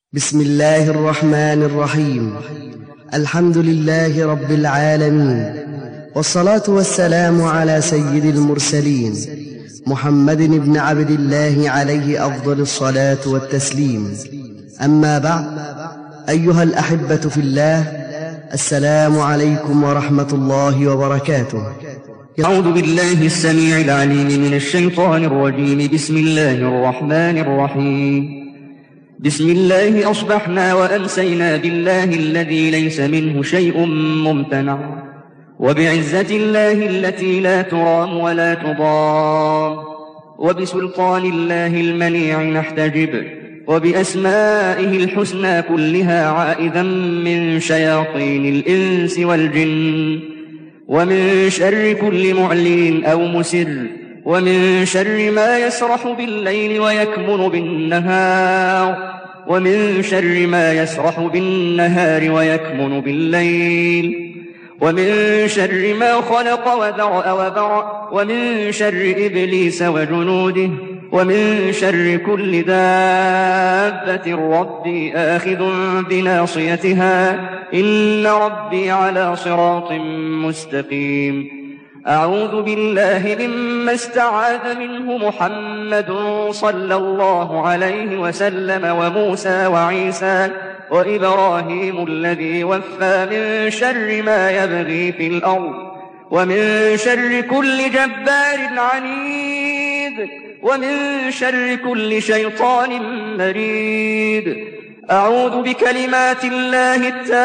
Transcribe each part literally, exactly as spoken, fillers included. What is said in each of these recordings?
بسم الله الرحمن الرحيم. الحمد لله رب العالمين، والصلاة والسلام على سيد المرسلين محمد بن عبد الله عليه أفضل الصلاة والتسليم. أما بعد، أيها الأحبة في الله، السلام عليكم ورحمة الله وبركاته. أعوذ بالله السميع العليم من الشيطان الرجيم. بسم الله الرحمن الرحيم. بسم الله أصبحنا وأمسينا بالله الذي ليس منه شيء ممتنع، وبعزة الله التي لا ترام ولا تضام، وبسلطان الله المنيع نحتجب، وبأسمائه الحسنى كلها عائذا من شياطين الإنس والجن، ومن شر كل معلن أو مسر، ومن شر ما يسرح بالليل ويكمن بالنهار، ومن شر ما يسرح بالنهار ويكمن بالليل، ومن شر ما خلق وذرأ وبرأ، ومن شر إبليس وجنوده، ومن شر كل دابة ربي آخذ بناصيتها، إن ربي على صراط مستقيم. أعوذ بالله مما استعاذ منه محمد صلى الله عليه وسلم، وموسى وعيسى وإبراهيم الذي وفى، من شر ما يبغي في الأرض، ومن شر كل جبار عنيد، ومن شر كل شيطان مريد. أعوذ بكلمات الله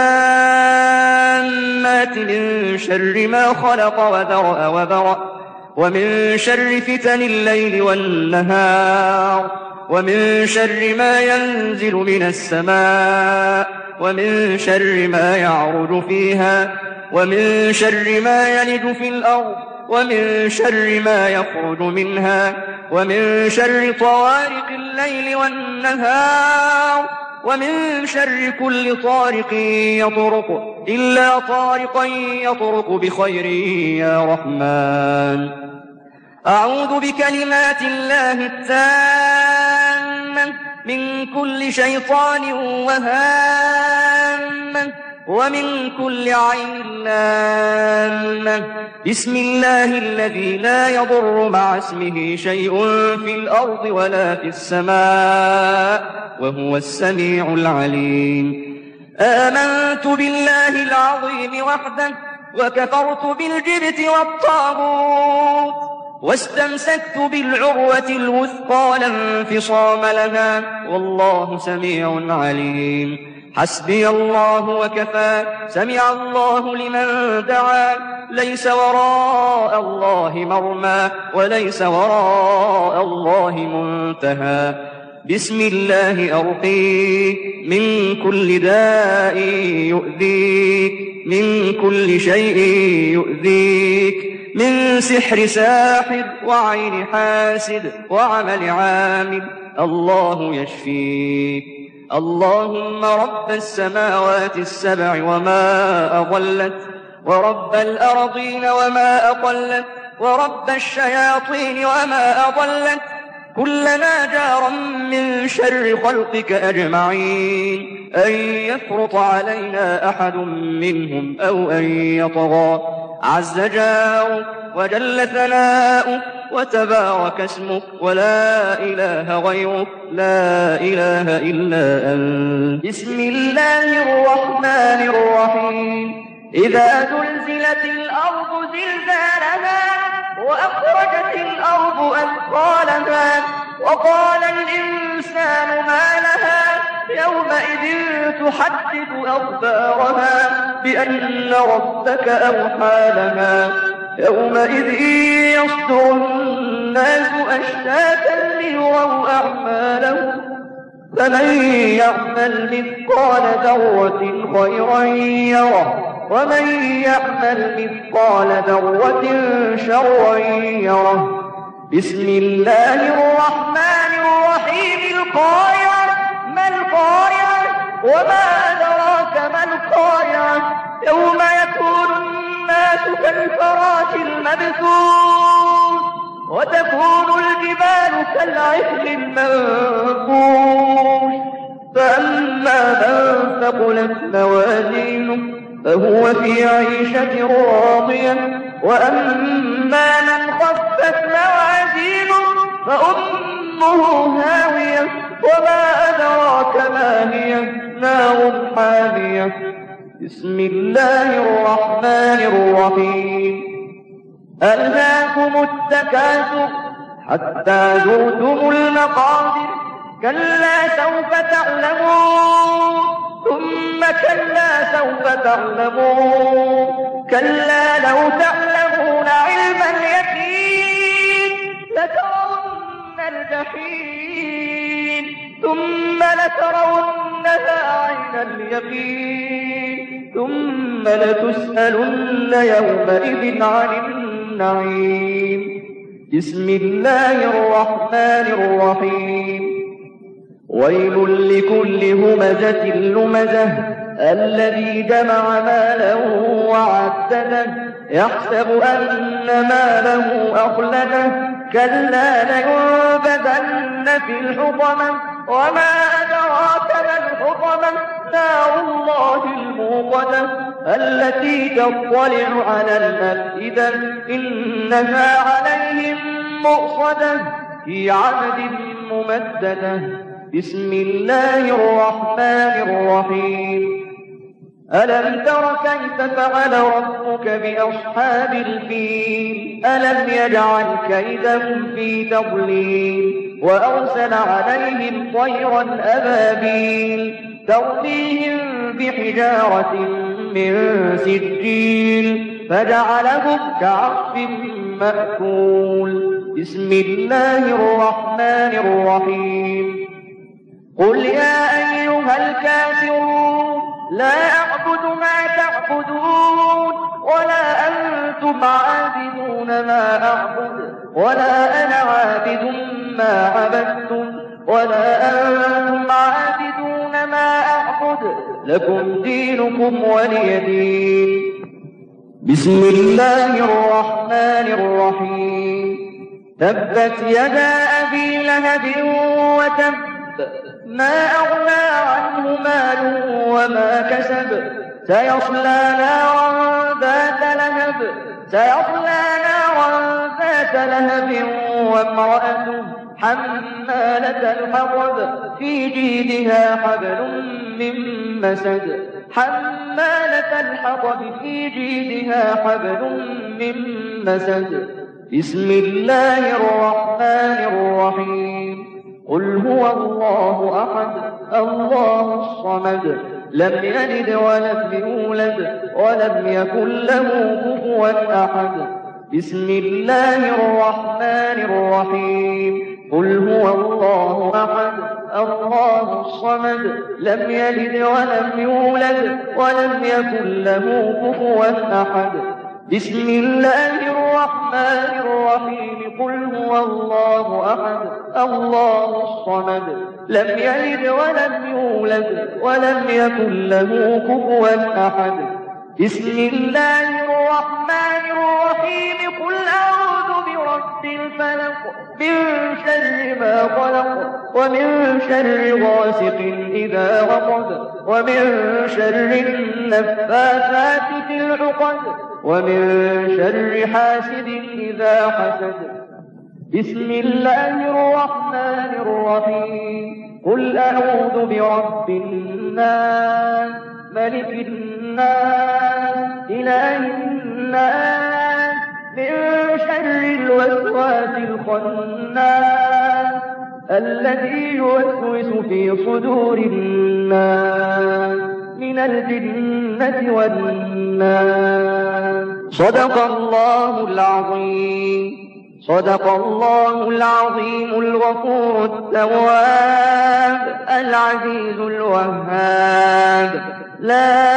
التامات من شر ما خلق وذرأ وبرأ، ومن شر فتن الليل والنهار، ومن شر ما ينزل من السماء، ومن شر ما يعرج فيها، ومن شر ما يلج في الأرض، ومن شر ما يخرج منها، ومن شر طوارق الليل والنهار، ومن شر كل طارق يطرق إلا طارقا يطرق بخير يا رحمن. أعوذ بكلمات الله التامة من كل شيطان وهامة، ومن كل عين لامة. بسم الله الذي لا يضر مع اسمه شيء في الأرض ولا في السماء، وهو السميع العليم. آمنت بالله العظيم وحده، وكفرت بالجبت والطاغوت، واستمسكت بالعروة الوثقى لا انفصام لها، والله سميع عليم. حسبي الله وكفى، سمع الله لمن دعا، ليس وراء الله مرمى، وليس وراء الله منتهى. بسم الله أرقيك من كل داء يؤذيك، من كل شيء يؤذيك، من سحر ساحر وعين حاسد وعمل عامل، الله يشفيك. اللهم رب السماوات السبع وما أضلت، ورب الأرضين وما أقلت، ورب الشياطين وما أضلت، كلنا جارا من شر خلقك أجمعين، أن يفرط علينا أحد منهم أو أن يطغى. عز جارك وجل ثناؤك وتبارك اسمك، ولا إله غيرك، لا إله إلا أنت. بسم الله الرحمن الرحيم. إذا زلزلت الأرض زلزالها، وأخرجت الأرض أثقالها، وقال الإنسان ما لها، يومئذ تحدث أخبارها بأن ربك أوحى لها، يومئذ يصدر الناس أشتاتا ليروا أعمالهم، فمن يعمل مثقال ذرة خيرا يره، ومن يعمل مثقال ذرة شرا يره. بسم الله الرحمن الرحيم. القارعة، ما القارعة، وما أدراك ما القارعة، يوم يكون الناس كالفراش المبثوث، وتكون الجبال كالعهن المنفوش، فأما ثقلت موازينه فهو في عيشة راضية وأما من خفت موازينه فأمه هاوية وما أدراك ما هي نار حامية. بسم الله الرحمن الرحيم. ألهاكم التكاثر حتى زرتم المقابر كلا سوف تعلمون ثم كلا سوف تعلمون كلا لو تعلمون علم اليقين لترون الجحيم ثم لترونها عين اليقين ثم لتسألن يومئذ عن النعيم. بسم الله الرحمن الرحيم. ويل لكل همزة لمزة الذي جمع ماله وعدده يحسب أن ماله أخلده كلا لينبذن في الحطمة وما أدراك ما الحطمة نار الله الموقدة التي تطلع على الأفئدة إنها عليهم مؤصدة في عمد ممددة. بسم الله الرحمن الرحيم. ألم تر كيف فعل ربك بأصحاب الفيل ألم يجعل كيدهم في تضليل وأرسل عليهم طيرا أبابيل ترميهم بحجارة من سجيل فجعلهم كعصف مأكول. بسم الله الرحمن الرحيم. قل يا أيها الكافرون لا أعبد ما تعبدون ولا أنتم عابدون ما أعبد ولا أنا عابد ما عبدتم ولا أنتم عابدون ما أعبد لكم دينكم ولي دين. بسم الله الرحمن الرحيم. تبت يدا أبي لهب وتب ما أغنى عنه ماله وما كسب سيصلى نارا ذات لهب سيصلى نارا ذات لهب وامرأته حمالة الحطب في جيدها حبل من مسد حمالة الحطب في جيدها حبل من مسد. بسم الله الرحمن الرحيم. قل هو الله أحد الله الصمد لم يلد ولم يولد ولم يكن له كفوا أحد. بسم الله الرحمن الرحيم. قل هو الله أحد الله الصمد لم يلد ولم يولد ولم يكن له كفوا أحد. بسم الله الرحمن الرحيم. قل هو الله أحد الله الصمد لم يلد ولم يولد ولم يكن له كفوا أحد. بسم الله الرحمن الرحيم. قل أعوذ برب الفلق من شر ما خلق ومن شر غاسق إذا وقب ومن شر النفاثات في العقد ومن شر حاسد إذا حسد. بسم الله الرحمن الرحيم. قل أعوذ برب الناس ملك الناس إله الناس من شر الوسواس الخناس الذي يوسوس في صدور الناس من الجنة والناس. صدق الله العظيم. صدق الله العظيم الغفور التواب العزيز الوهاب لا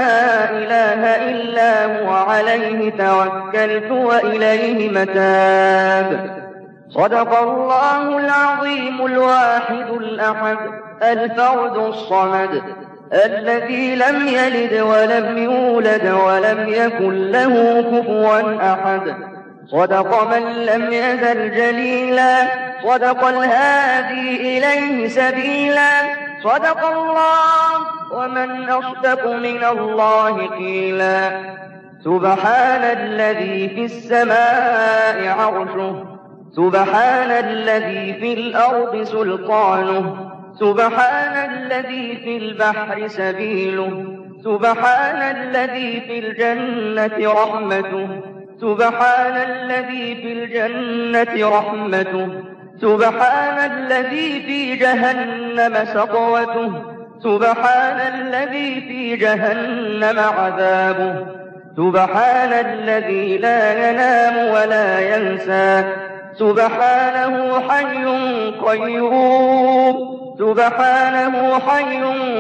إله إلا هو عليه توكلت وإليه متاب. صدق الله العظيم الواحد الأحد الفرد الصمد الذي لم يلد ولم يولد ولم يكن له كفوا أحد. صدق من لم يزل جليلا صدق الهادي إليه سبيلا صدق الله ومن أصدق من الله قيلا سبحان الذي في السماء عرشه سبحان الذي في الأرض سلطانه سبحان الذي في البحر سبيله سبحان الذي في الجنة رحمته سبحان الذي في الجنة رحمته سبحان الذي في جهنم سطوته سبحان الذي في جهنم عذابه سبحان الذي لا ينام ولا ينسى سبحانه حي قيوم سبحانه حي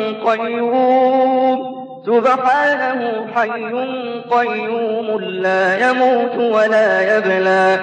قيوم سبحانه حي قيوم لا يموت ولا يبلى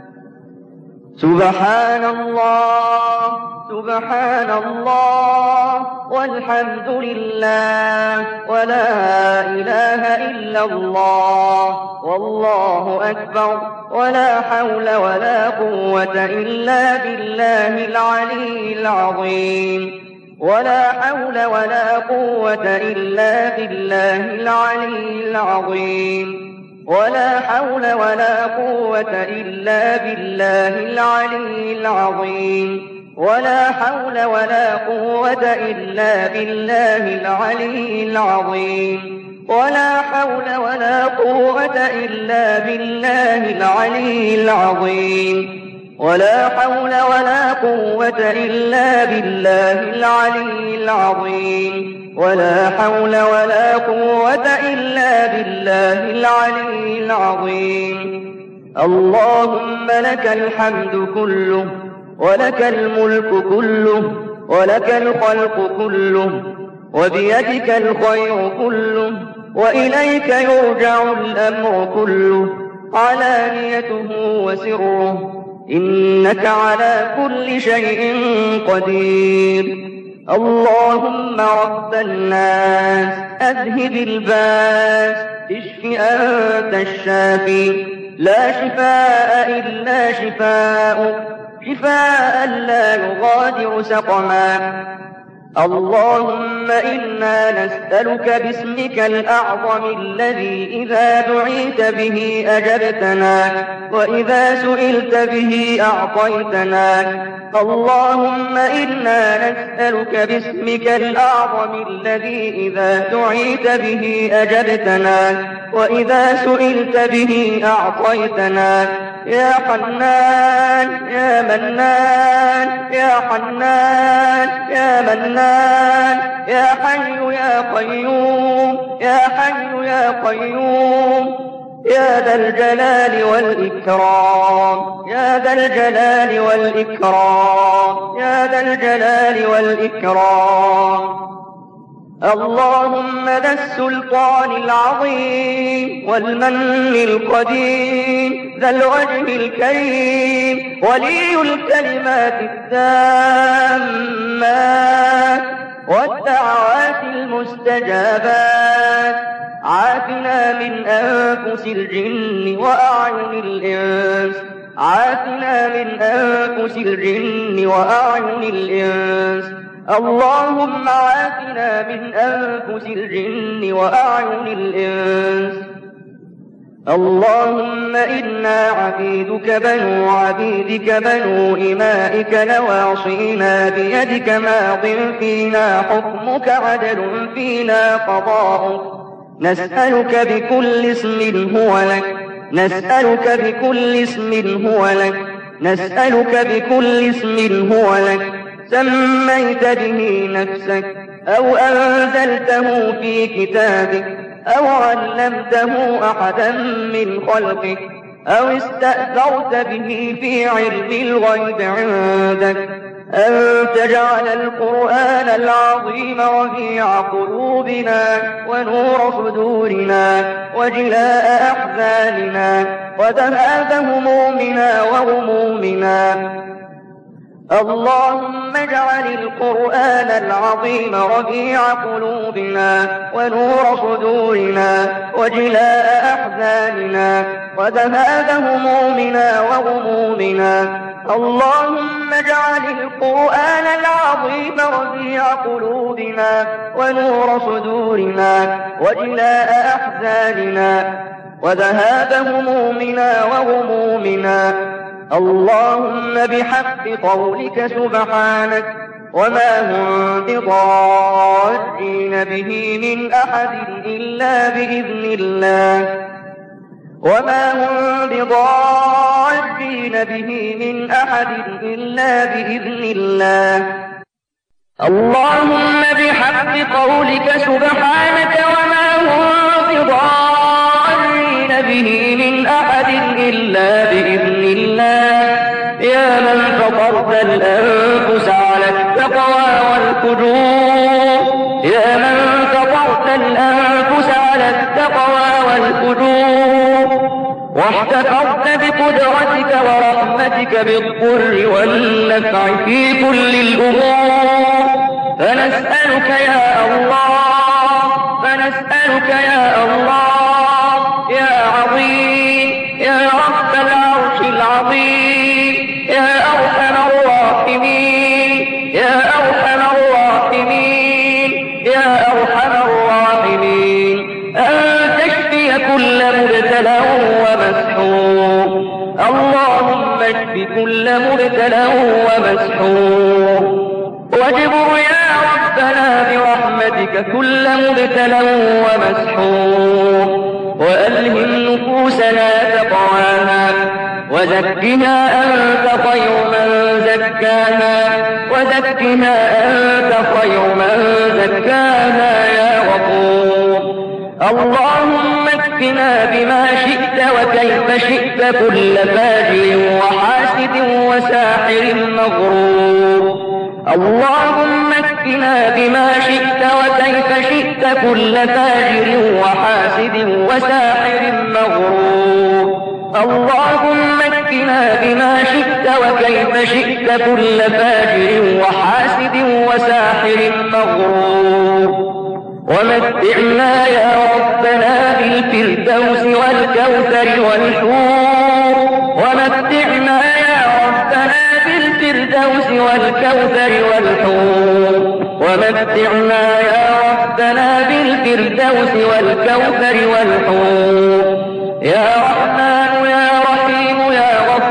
سبحان الله سبحان الله والحمد لله ولا إله إلا الله والله أكبر ولا حول ولا قوة إلا بالله العلي العظيم ولا حول ولا قوة إلا بالله العلي العظيم ولا حول ولا قوة إلا بالله العلي العظيم ولا حول ولا قوة إلا بالله العلي العظيم ولا حول ولا قوة إلا بالله العلي العظيم ولا حول ولا قوة إلا بالله العلي العظيم ولا حول ولا قوة إلا بالله العلي العظيم اللهم لك الحمد كله ولك الملك كله ولك الخلق كله وبيدك الخير كله وإليك يرجع الأمر كله علانيته وسره إنك على كل شيء قدير اللهم رب الناس أذهب الباس اشف أنت الشافي لا شفاء إلا شفاؤك شفاء لا يغادر سقما اللهم إنا نسألك باسمك الأعظم الذي إذا دعيت به أجبتنا وإذا سئلت به أعطيتنا اللهم إنا نسألك باسمك الأعظم الذي إذا دعيت به أجبتنا وإذا سئلت به أعطيتنا يا حنان يا منان يا حنان يا منان يا حي يا قيوم يا حي يا قيوم يا ذا الجلال والإكرام يا ذا الجلال والإكرام يا ذا الجلال والإكرام اللهم ذا السلطان العظيم والمن القديم ذا الوجه الكريم ولي الكلمات التامات والدعوات المستجابات عافنا من أنفس الجن وأعين الإنس عافنا من أنفس الجن وأعين الإنس اللهم عافنا من أنفس الجن وأعين الإنس اللهم إنا عبيدك بنو عبيدك بنو إمائك نواصينا بيدك ماض فينا حكمك عدل فينا قضاؤك نسألك بكل اسم هو لك نسألك بكل اسم هو لك نسألك بكل اسم هو لك سميت به نفسك أو أنزلته في كتابك أو علمته أحدا من خلقك أو استأثرت به في علم الغيب عندك أن تجعل القرآن العظيم ربيع قلوبنا ونور صدورنا وجلاء أحزاننا وذهاب همومنا وغمومنا اللهم اجعل القرآن العظيم ربيع قلوبنا ونور صدورنا وجلاء أحزاننا وذهاب همومنا وغمومنا اللهم اجعل القرآن العظيم ربيع قلوبنا ونور صدورنا وجلاء أحزاننا وذهاب همومنا وغمومنا. اللهم بحق قولك سبحانك وما هم بضارين به من أحد إلا بإذن الله وما هم بضارين به من أحد إلا بإذن الله. اللهم بحق قولك سبحانك وما هم بضارين به من أحد إلا بإذن الله. يا من فطرت الأنفس على التقوى والفجور يا من فطرت الأنفس على التقوى والفجور واحتفظت بقدرتك ورحمتك بالضر والنفع في كل الأمور. فنسألك يا الله فنسألك يا الله يا عظيم يا رب العرش العظيم يا أرحم الراحمين يا أرحم الراحمين يا أرحم الراحمين أن تشفي كل مبتلى ومسحور. اللهم اشف كل مبتلى ومسحور واجبر يا ربنا برحمتك كل مبتلى ومسحور وألهم نفوسنا تقواها وزكها أنت خير من زكاها وزكها أنت خير من زكاها يا غفور. اللهم اكفنا بما شئت وكيف شئت كل فاجر وحاسد وساحر مغرور. اللهم اكفنا بما شئت وكيف شئت كل فاجر وحاسد وساحر مغرور. اللهم اكفنا بما شئت وكيف شئت كل فاجر وحاسد وساحر مغرور. ومتعنا يا ربنا بالفردوس والكوثر والحور ومتعنا يا ربنا بالفردوس والكوثر والحور ومتعنا يا ربنا بالفردوس والكوثر والحور. يا رحمن يا رحيم يا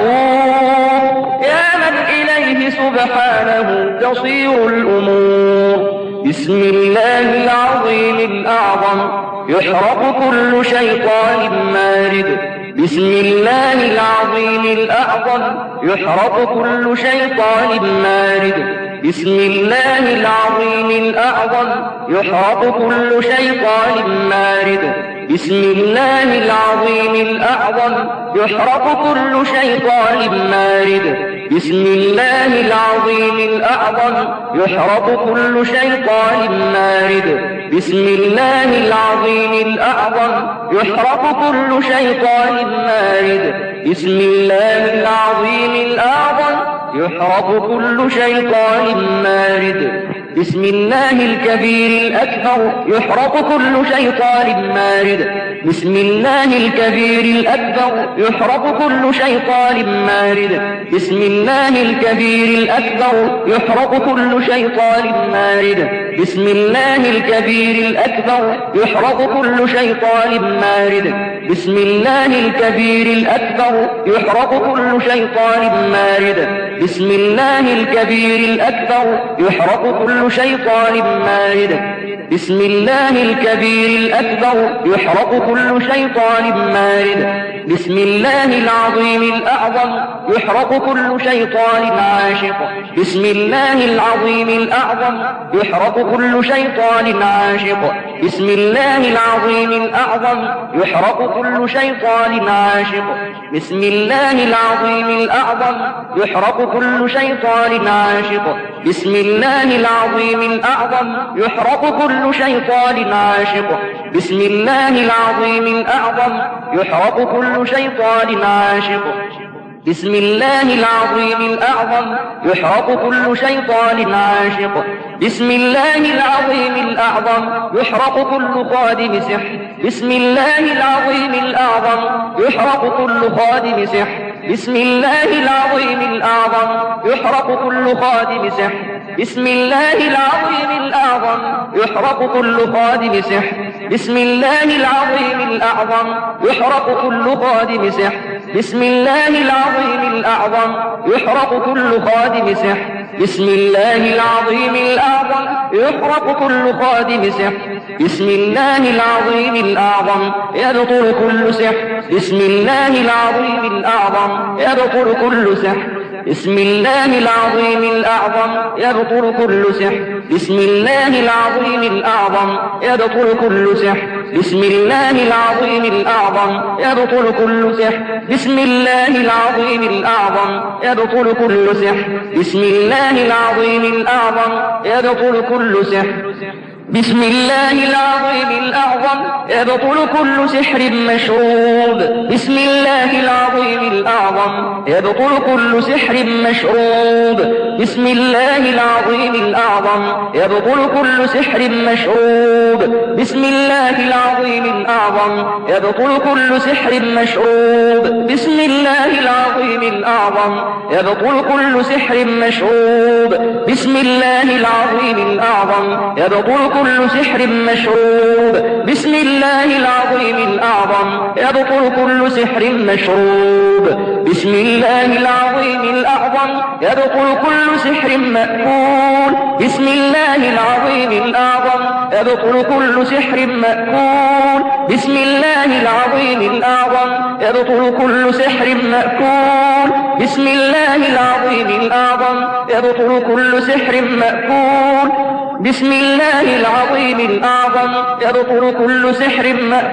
غفور يا من إليه سبحانه تصير الأمور. بسم الله العظيم الأعظم يحرق كل شيطان مارد. بسم الله العظيم الأعظم يحرق كل شيطان مارد. بسم الله العظيم الأعظم يحرق كل شيطان مارد. بسم الله العظيم الأعظم يحرق كل شيطان مارد. بسم الله العظيم الأعظم يحرق كل شيطان مارد. بسم الله العظيم الأعظم يحرق كل شيطان مارد. بسم الله العظيم الأعظم يحرق كل شيطان مارد. بسم الله الكبير الأكبر يحرق كل شيطان مارد. بسم الله الكبير الأكبر يحرق كل شيطان مارد. بسم الله الكبير الأكبر يحرق كل شيطان مارد. بسم الله الكبير الأكبر يحرق كل شيطان مارد. بسم الله الكبير الأكبر يحرق كل شيطان مارد. بسم الله الكبير الأكبر يحرق كل شيطان مارد. بسم الله الكبير الأكبر يحرق كل شيطان مارد. بسم الله العظيم الأعظم يحرق كل شيطان عاشق. بسم الله العظيم الأعظم يحرق كل شيطان عاشق. بسم الله العظيم الأعظم يحرق كل شيطان عاشق. بسم الله العظيم الأعظم يحرق كل شيطان عاشق. بسم الله العظيم الأعظم يحرق كل شيطان عاشق. بسم الله العظيم الأعظم يحرق كل شيطان عاشق. بسم الله العظيم الأعظم يحرق كل شيطان عاشق. بسم الله العظيم الأعظم يحرق كل خادم سحر. بسم الله العظيم الأعظم يحرق كل خادم سحر. بسم الله العظيم الأعظم يحرق كل خادم سحر بسم الله العظيم الأعظم يحرق كل خادم سحر بسم الله العظيم الأعظم يحرق كل خادم سحر بسم الله العظيم الأعظم يحرق كل خادم سحر بسم الله العظيم الأعظم يحرق كل خادم سحر بسم الله العظيم الأعظم يبطل كل سحر بسم الله العظيم الأعظم يبطل كل سحر بسم الله العظيم الأعظم يبطل كل سحر بسم الله العظيم الأعظم يبطل كل سحر بسم الله العظيم الأعظم يبطل كل سحر بسم الله العظيم الأعظم يبطل كل سحر بسم الله العظيم الأعظم يبطل كل سحر بسم الله العظيم الأعظم يبطل كل سحر مشروب بسم الله العظيم الأعظم يبطل كل سحر مشروب بسم الله العظيم الأعظم يبطل كل سحر مشروب بسم الله العظيم الأعظم يبطل كل سحر مشروب بسم الله العظيم الأعظم يبطل كل سحر مشروب بسم الله العظيم الأعظم يبطل كل سحر مشروب بسم الله العظيم الأعظم يبطل كل سحر مشروب بسم الله العظيم الأعظم يبطل كل سحر مأكول بسم الله العظيم الأعظم يبطل كل سحر مأكول بسم الله العظيم الأعظم يبطل كل سحر مأكول بسم الله العظيم الأعظم يبطل كل سحر مأكول بسم الله العظيم الأعظم يبطل كل سحر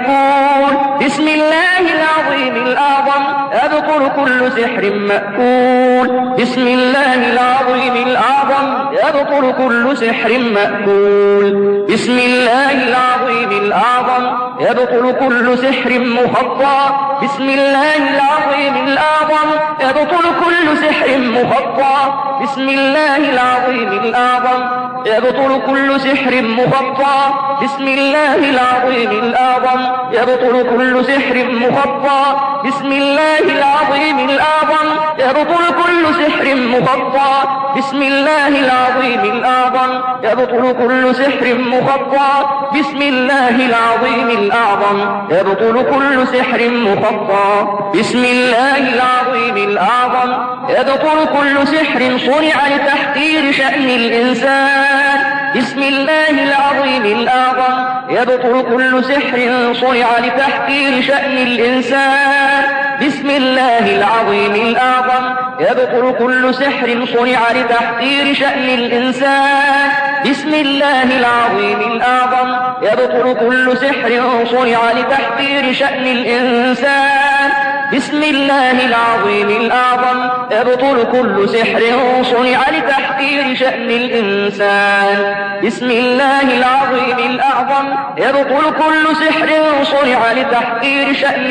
مأكول بسم الله العظيم الأعظم يبطل كل سحر مأكول بسم الله العظيم الأعظم يبطل كل سحر مأكول بسم الله العظيم الأعظم يبطل كل سحر مخطى بسم الله العظيم الأعظم يبطل كل سحر مخطى بسم الله العظيم الأعظم يبطل كل سحر مخطى بسم الله العظيم الأعظم يبطل كل سحر مخطى بسم الله العظيم الأعظم يبطل كل سحر مخطى بسم الله العظيم الأعظم يبطل كل سحر مخطى بسم الله العظيم الأعظم يبطل كل سحر مخطى بسم الله العظيم الأعظم يبطل كل سحر صنع لتحقير شأن الإنسان بسم الله العظيم الأعظم يبطل كل سحر صنع لتحقير شأن الإنسان بسم الله العظيم الأعظم يبطل كل سحر صنع لتحقير شأن الإنسان بسم الله العظيم الأعظم يبطل كل سحر صنع لتحقير شأن الإنسان بسم الله العظيم الأعظم يبطل كل سحر صنع لتحقير شأن الإنسان بسم الله العظيم الأعظم يبطل كل سحر صنع لتحقير شأن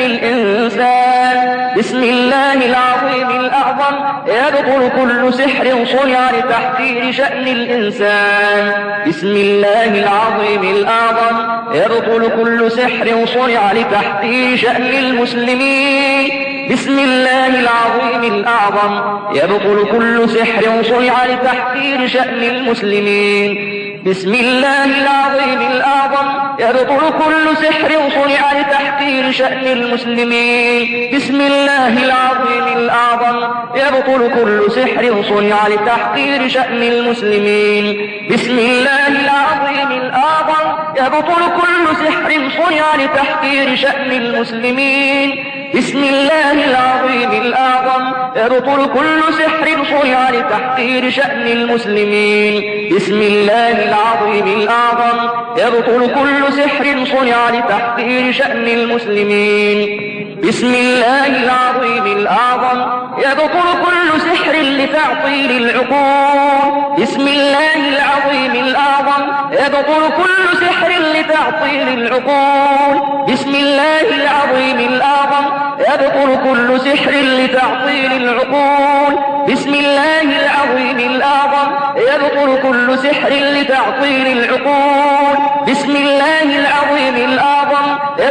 الإنسان بسم الله العظيم الأعظم يبطل كل سحر صنع لتحقير شأن الإنسان بسم الله العظيم الأعظم يبطل كل سحر صنع لتحقير شأن المسلمين بسم الله العظيم الأعظم يبطل كل سحر صنع لتحقير شأن المسلمين بسم الله العظيم الأعظم يبطل كل سحر صنع لتحقير شأن المسلمين بسم الله العظيم الأعظم يبطل كل سحر صنع لتحقير شأن المسلمين بسم الله العظيم الأعظم يبطل كل سحر صنع لتحقير شأن المسلمين بسم الله العظيم الأعظم يبطل كل سحر صنع لتحقير شأن المسلمين بسم الله العظيم الأعظم يبطل كل سحر صنع لتحقير شأن المسلمين بسم الله العظيم الأعظم يبطل كل سحر لتعطيل العقول بسم الله العظيم الأعظم يبطل كل سحر لتعطيل العقول بسم الله العظيم الأعظم يبطل كل سحر لتعطيل العقول بسم الله العظيم الأعظم يبطل كل سحر لتعطيل العقول بسم الله العظيم الأعظم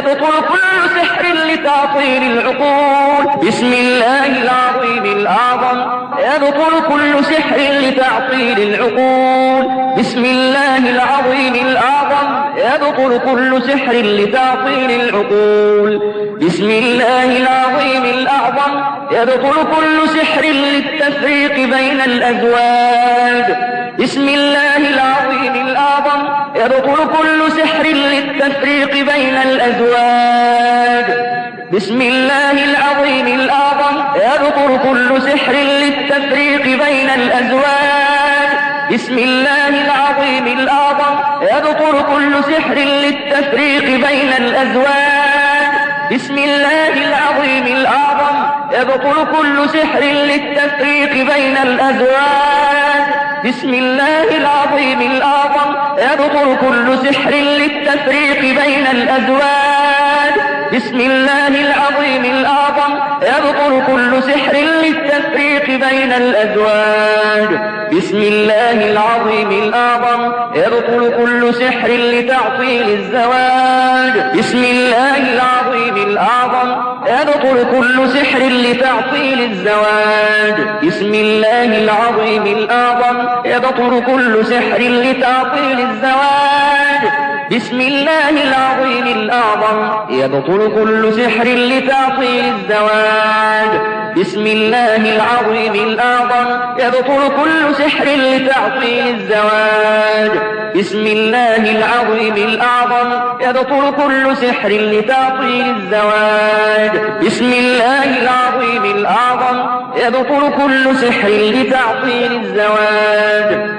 يبطل كل سحر لتعطيل العقول. بسم الله العظيم الأعظم يبطل كل سحر لتعطيل العقول. بسم الله العظيم الأعظم يبطل كل سحر لتعطيل العقول. بسم الله العظيم الأعظم يبطل كل سحر للتفريق بين الأزواج. بسم الله العظيم الأعظم يبطل كل سحر للتفريق بين الأزواج. بسم الله العظيم الأعظم يبطل كل سحر للتفريق بين الأزواج. بسم الله العظيم الأعظم يبطل كل سحر للتفريق بين الأزواج. بسم الله العظيم الأعظم يبطل كل سحر للتفريق بين الأزواج. بسم الله العظيم الأعظم يبطل كل سحر للتفريق بين الأزواج. بسم الله العظيم الأعظم يبطل كل سحر للتفريق بين الأزواج. بسم الله العظيم الأعظم يبطل كل سحر لتعطيل الزواج. بسم الله العظيم الأعظم يبطل كل سحر لتعطيل الزواج. بسم الله العظيم الأعظم يبطل كل سحر لتعطيل الزواج. بسم الله العظيم الأعظم يبطل كل سحر لتعطيل الزواج. بسم الله العظيم الأعظم يبطل كل سحر لتعطيل الزواج. بسم الله العظيم الأعظم يبطل كل سحر لتعطيل الزواج. بسم الله العظيم الأعظم يبطل كل سحر لتعطيل الزواج.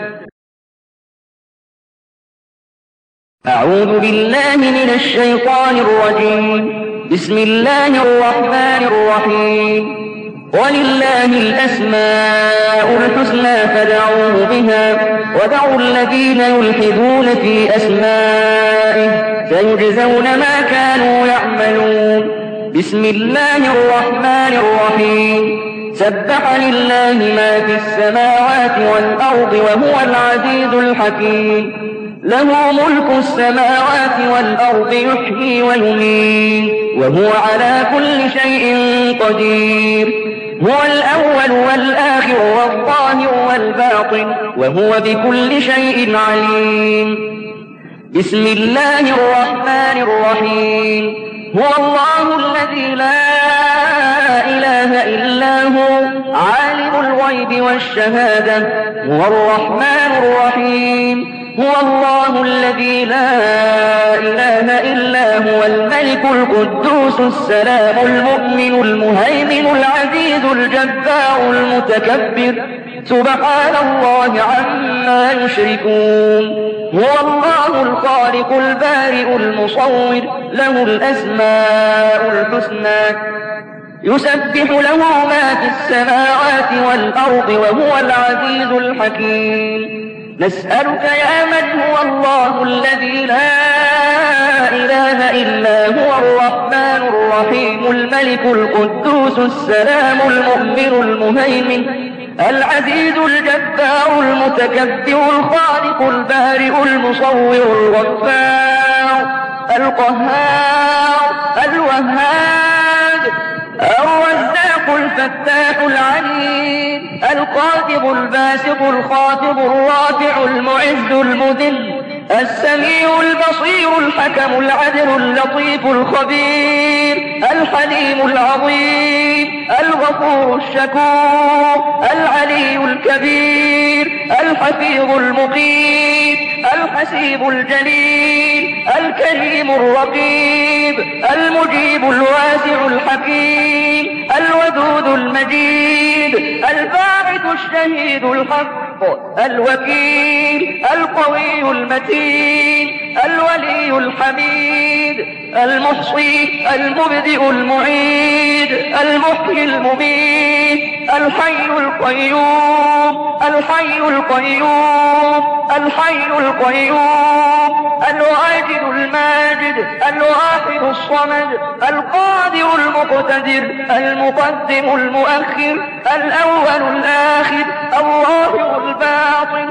أعوذ بالله من الشيطان الرجيم. بسم الله الرحمن الرحيم. ولله الأسماء الحسنى فادعوه بها وذروا الذين يلحدون في أسمائه سيجزون ما كانوا يعملون. بسم الله الرحمن الرحيم. سبح لله ما في السماوات والأرض وهو العزيز الحكيم. له ملك السماوات والأرض يحيي ويميت وهو على كل شيء قدير. هو الأول والآخر والظاهر والباطن وهو بكل شيء عليم. بسم الله الرحمن الرحيم. هو الله الذي لا إله إلا هو عالم الغيب والشهادة هو الرحمن الرحيم. هو الله الذي لا إله إلا هو الملك القدوس السلام المؤمن المهيمن العزيز الجبار المتكبر سبحان الله عما يشركون. هو الله الخالق البارئ المصور له الأسماء الحسنى يسبح له ما في السماوات والأرض وهو العزيز الحكيم. نسألك يا من هو الله الذي لا إله إلا هو الرحمن الرحيم الملك القدوس السلام المؤمن المهيمن العزيز الجبار المتكبر الخالق البارئ المصور الغفار القهار الوهاب الرزاق الفتاح العليم القادر الباسط الخافض الرافع المعز المذل السميع البصير الحكم العدل اللطيف الخبير الحليم العظيم الغفور الشكور العلي الكبير الحفيظ المقيم الحسيب الجليل الكريم الرقيب المجيب الواسع الحكيم الودود المجيد الباعث الشهيد الحق الوكيل القوي المتين الولي الحميد المحصي المبدئ المعيد المحيي المميت الحي القيوم الحي القيوم الحي القيوم الواجد الماجد الواحد الصمد القادر المقتدر المقدم المؤخر الأول الآخر الظاهر الباطن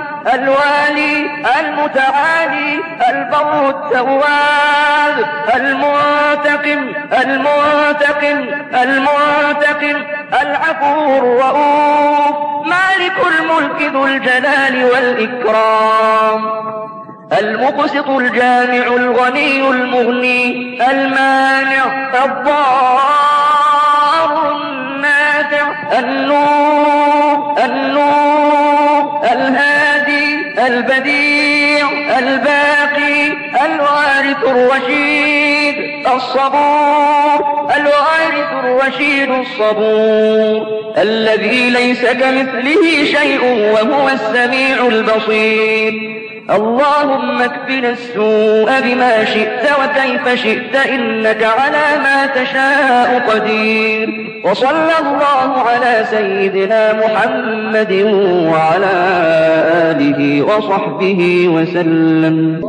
الوالي المتعالي البر التواب المنتهي المنتقم المنتقم المنتقم العفو الرؤوف مالك الملك ذو الجلال والإكرام المقسط الجامع الغني المغني المانع الضار النافع النور النور الهادي البديع الباقي الوارث الرشيد الصبور الوارث الرشيد الصبور الذي ليس كمثله شيء وهو السميع البصير اللهم اكفنا السوء بما شئت وكيف شئت إنك على ما تشاء قدير وصلى الله على سيدنا محمد وعلى آله وصحبه وسلم.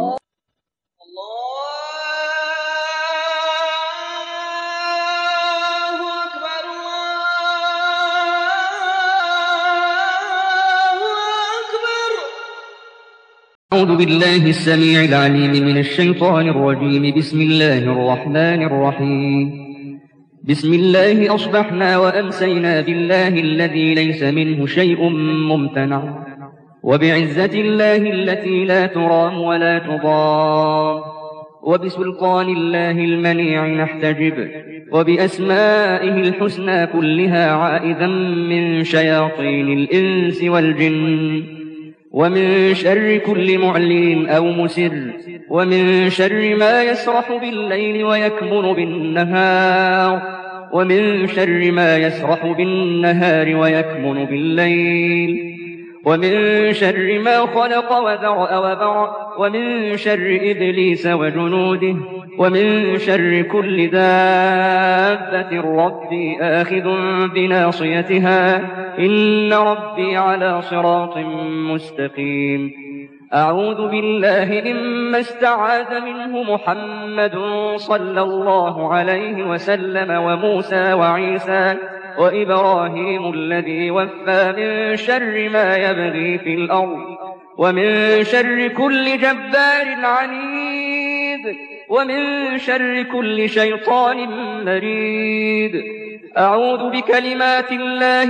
أعوذ بالله السميع العليم من الشيطان الرجيم. بسم الله الرحمن الرحيم. بسم الله أصبحنا وأمسينا بالله الذي ليس منه شيء ممتنع وبعزة الله التي لا ترام ولا تضام وبسلطان الله المنيع نحتجب وبأسمائه الحسنى كلها عائذا من شياطين الإنس والجن ومن شر كل معلن أو مسر ومن شر ما يسرح بالليل ويكمن بالنهار ومن شر ما يسرح بالنهار ويكمن بالليل ومن شر ما خلق وذرأ وبرأ ومن شر إبليس وجنوده ومن شر كل دابة ربي آخذ بناصيتها إن ربي على صراط مستقيم. أعوذ بالله مما استعاذ منه محمد صلى الله عليه وسلم وموسى وعيسى وإبراهيم الذي وفى من شر ما يبغي في الأرض ومن شر كل جبار عنيد ومن شر كل شيطان مريد. أعوذ بكلمات الله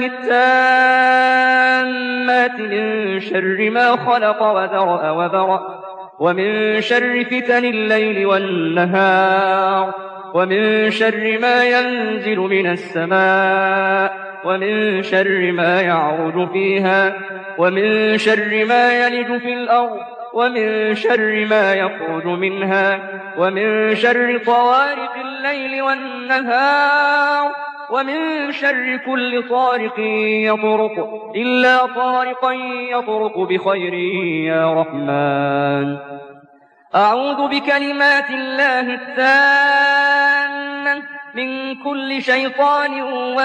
التامات من شر ما خلق وذرأ وبرأ ومن شر فتن الليل والنهار ومن شر ما ينزل من السماء ومن شر ما يعرج فيها ومن شر ما يلج في الأرض ومن شر ما يخرج منها ومن شر طوارق الليل والنهار ومن شر كل طارق يطرق إلا طارقا يطرق بخير يا رحمن. أعوذ بكلمات الله التامة من كل شيطان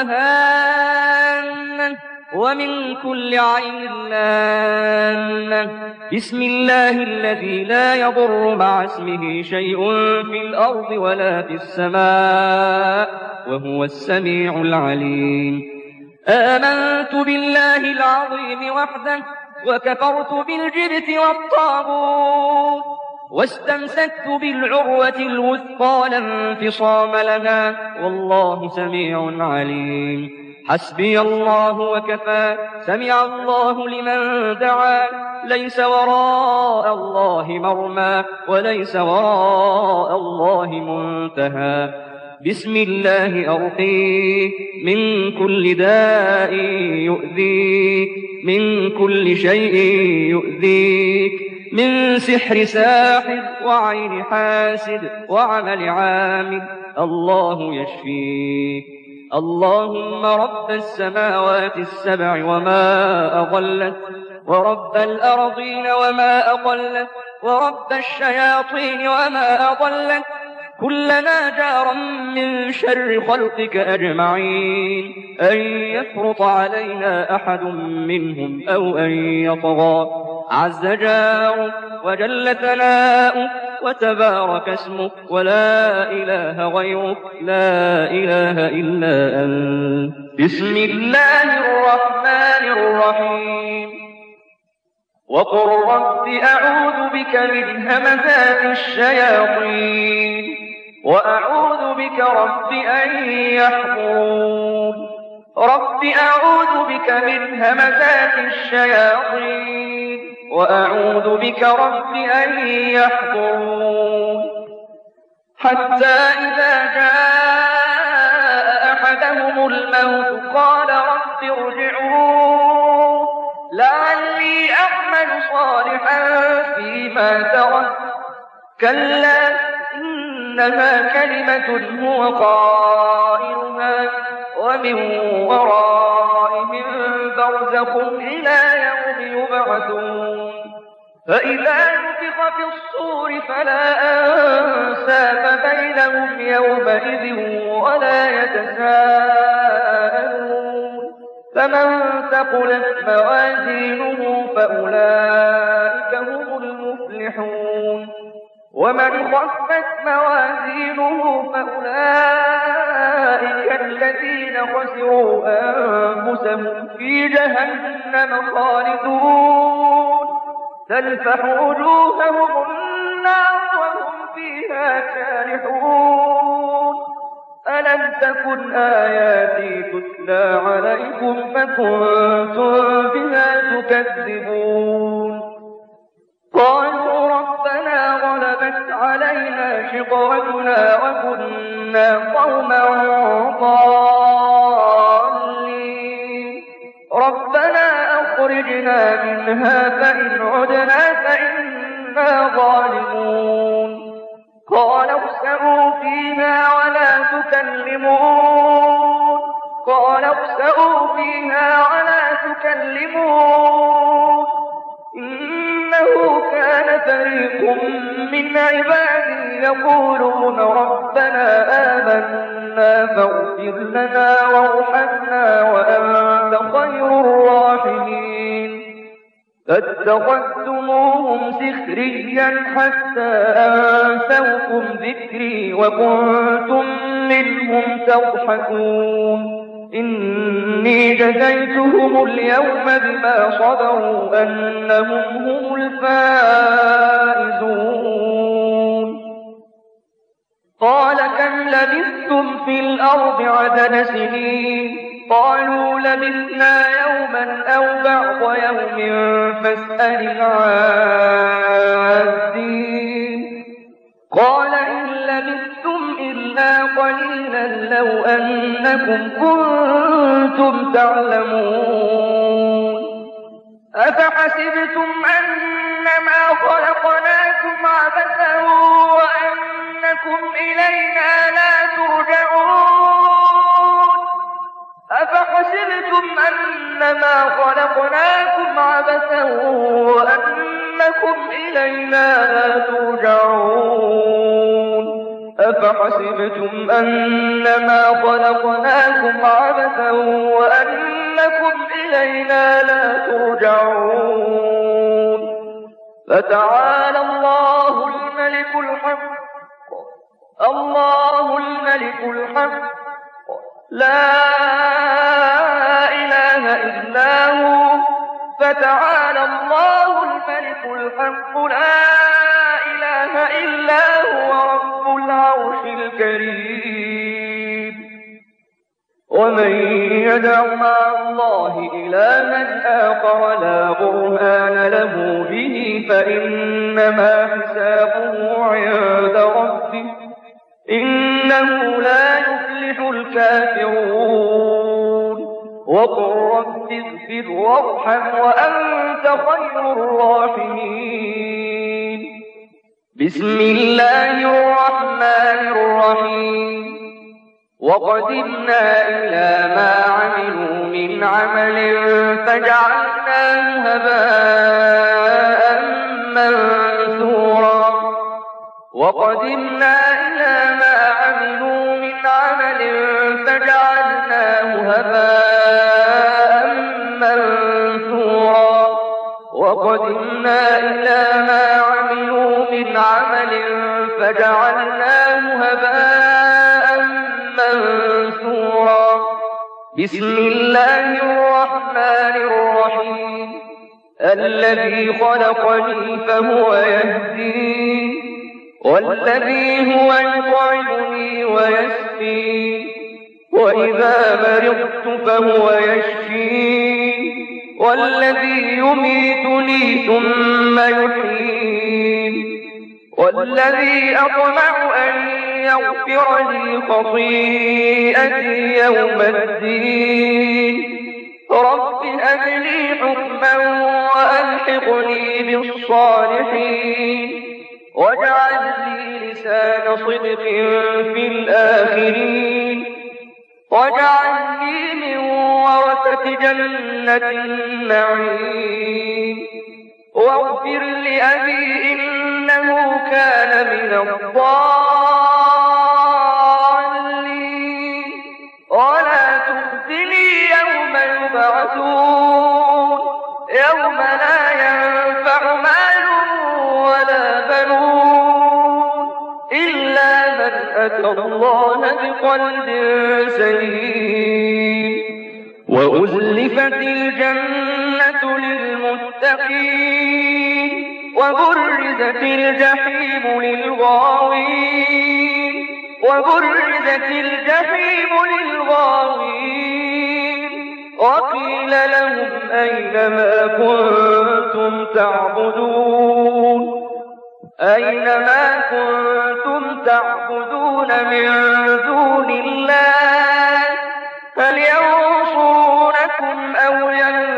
وهامة ومن كل عين لامة. بسم الله الذي لا يضر مع اسمه شيء في الأرض ولا في السماء وهو السميع العليم. آمنت بالله العظيم وحده وكفرت بالجبت والطاغوت واستمسكت بالعروة الوثقى لا انفصام لها والله سميع عليم. حسبي الله وكفى. سمع الله لمن دعا. ليس وراء الله مرمى وليس وراء الله منتهى. بسم الله أرقيك من كل داء يؤذيك من كل شيء يؤذيك من سحر ساحر وعين حاسد وعمل عامل الله يشفيك. اللهم رب السماوات السبع وما أضلت ورب الأرضين وما أضلت ورب الشياطين وما أضلت كلنا جارا من شر خلقك أجمعين أن يفرط علينا أحد منهم أو أن يطغى. عز جارك وجل ثناؤك وتبارك اسمك ولا إله غيرك لا إله إلا أنت. بسم الله الرحمن الرحيم. وقل رب أعوذ بك من همزات الشياطين وأعوذ بك رب أن يحضرون رب أعوذ بك من همزات الشياطين وأعوذ بك رب أن يحضرون حتى إذا جاء أحدهم الموت قال رب ارجعون لعلي أعمل صالحا فيما تركت كلا إنها كلمة هو قائلها ومن ورائهم برزخ إلى يوم يبعثون فإذا نفخ في الصور فلا أنساب بينهم يومئذ ولا يتساءلون فمن ثقلت موازينه فأولئك هم المفلحون ومن خفت موازينه فأولئك الذين خسروا أنفسهم في جهنم خالدون تلفح وجوههم النار وهم فيها كالحون ألم تكن آياتي تتلى عليكم فكنتم بها تكذبون قالوا ربنا غلبت علينا شقوتنا وكنا قوما ضالين ربنا أخرجنا منها فإن عدنا فإنا ظالمون قال اخسئوا فيها ولا تكلمون قال اخسئوا فيها ولا تكلمون إنه كان فريق من عبادي يقولون ربنا آمنا فاغفر لنا وارحمنا وأنت خير الراحمين فاتخذتموهم سخريا حتى أنسوكم ذكري وكنتم منهم تضحكون إني جزيتهم اليوم بما صبروا أنهم هم الفائزون قال كم لبثتم في الأرض عدد سنين قالوا لبثنا يوما أو بعض يوم فاسأل العادين قال إن لبثتم إلا قليلا لو أنكم كنتم تعلمون أفحسبتم أنما خلقناكم عبثا وأنكم إلينا لا ترجعون أفحسبتم أنما خلقناكم عبثا وأنكم إلينا لا ترجعون أفحسبتم أنما خلقناكم عبثا وأنكم إلينا لا ترجعون فتعالى الله الملك الحق الله الملك الحق لا إله إلا هو فتعالى الله الملك الحق لا إله إلا هو رب العرش الكريم ومن يدع مع الله إلها آخر لا برهان له به فإنما حسابه عند ربه إنه لا يفلح الكافرون وقل رب اغفر وارحم وأنت خير الراحمين بسم الله الرحمن الرحيم وقدمنا إلى ما عملوا من عمل فجعلناه هباء منثورا وقدمنا إلى ما عملوا من عمل فجعلناه هباء منثورا وقدمنا إلى ما عملوا من عمل فجعلناه هباء منثورا بسم الله الرحمن الرحيم الذي خلقني فهو يهدين والذي هو يطعمني ويسقين وإذا مرضت فهو يشفين والذي يميتني ثم يحيين والذي أطمع أن يغفر لي خطيئتي يوم الدين رب هب لي حكما وألحقني بالصالحين واجعل لي لسان صدق في الآخرين واجعلني من ورثة جنة النعيم واغفر لأبي إنه كان من الضالين ولا تخزني يوم يبعثون يوم لا ينفع مال ولا بنون إلا من أتى الله بقلب سليم وأزلفت الجنة للمتقين وبرزت الجحيم للغاوين وبرزت الجحيم للغاوين وقيل لهم أين ما كنتم تعبدون أين ما كنتم تعبدون من دون الله هل ينصرونكم أو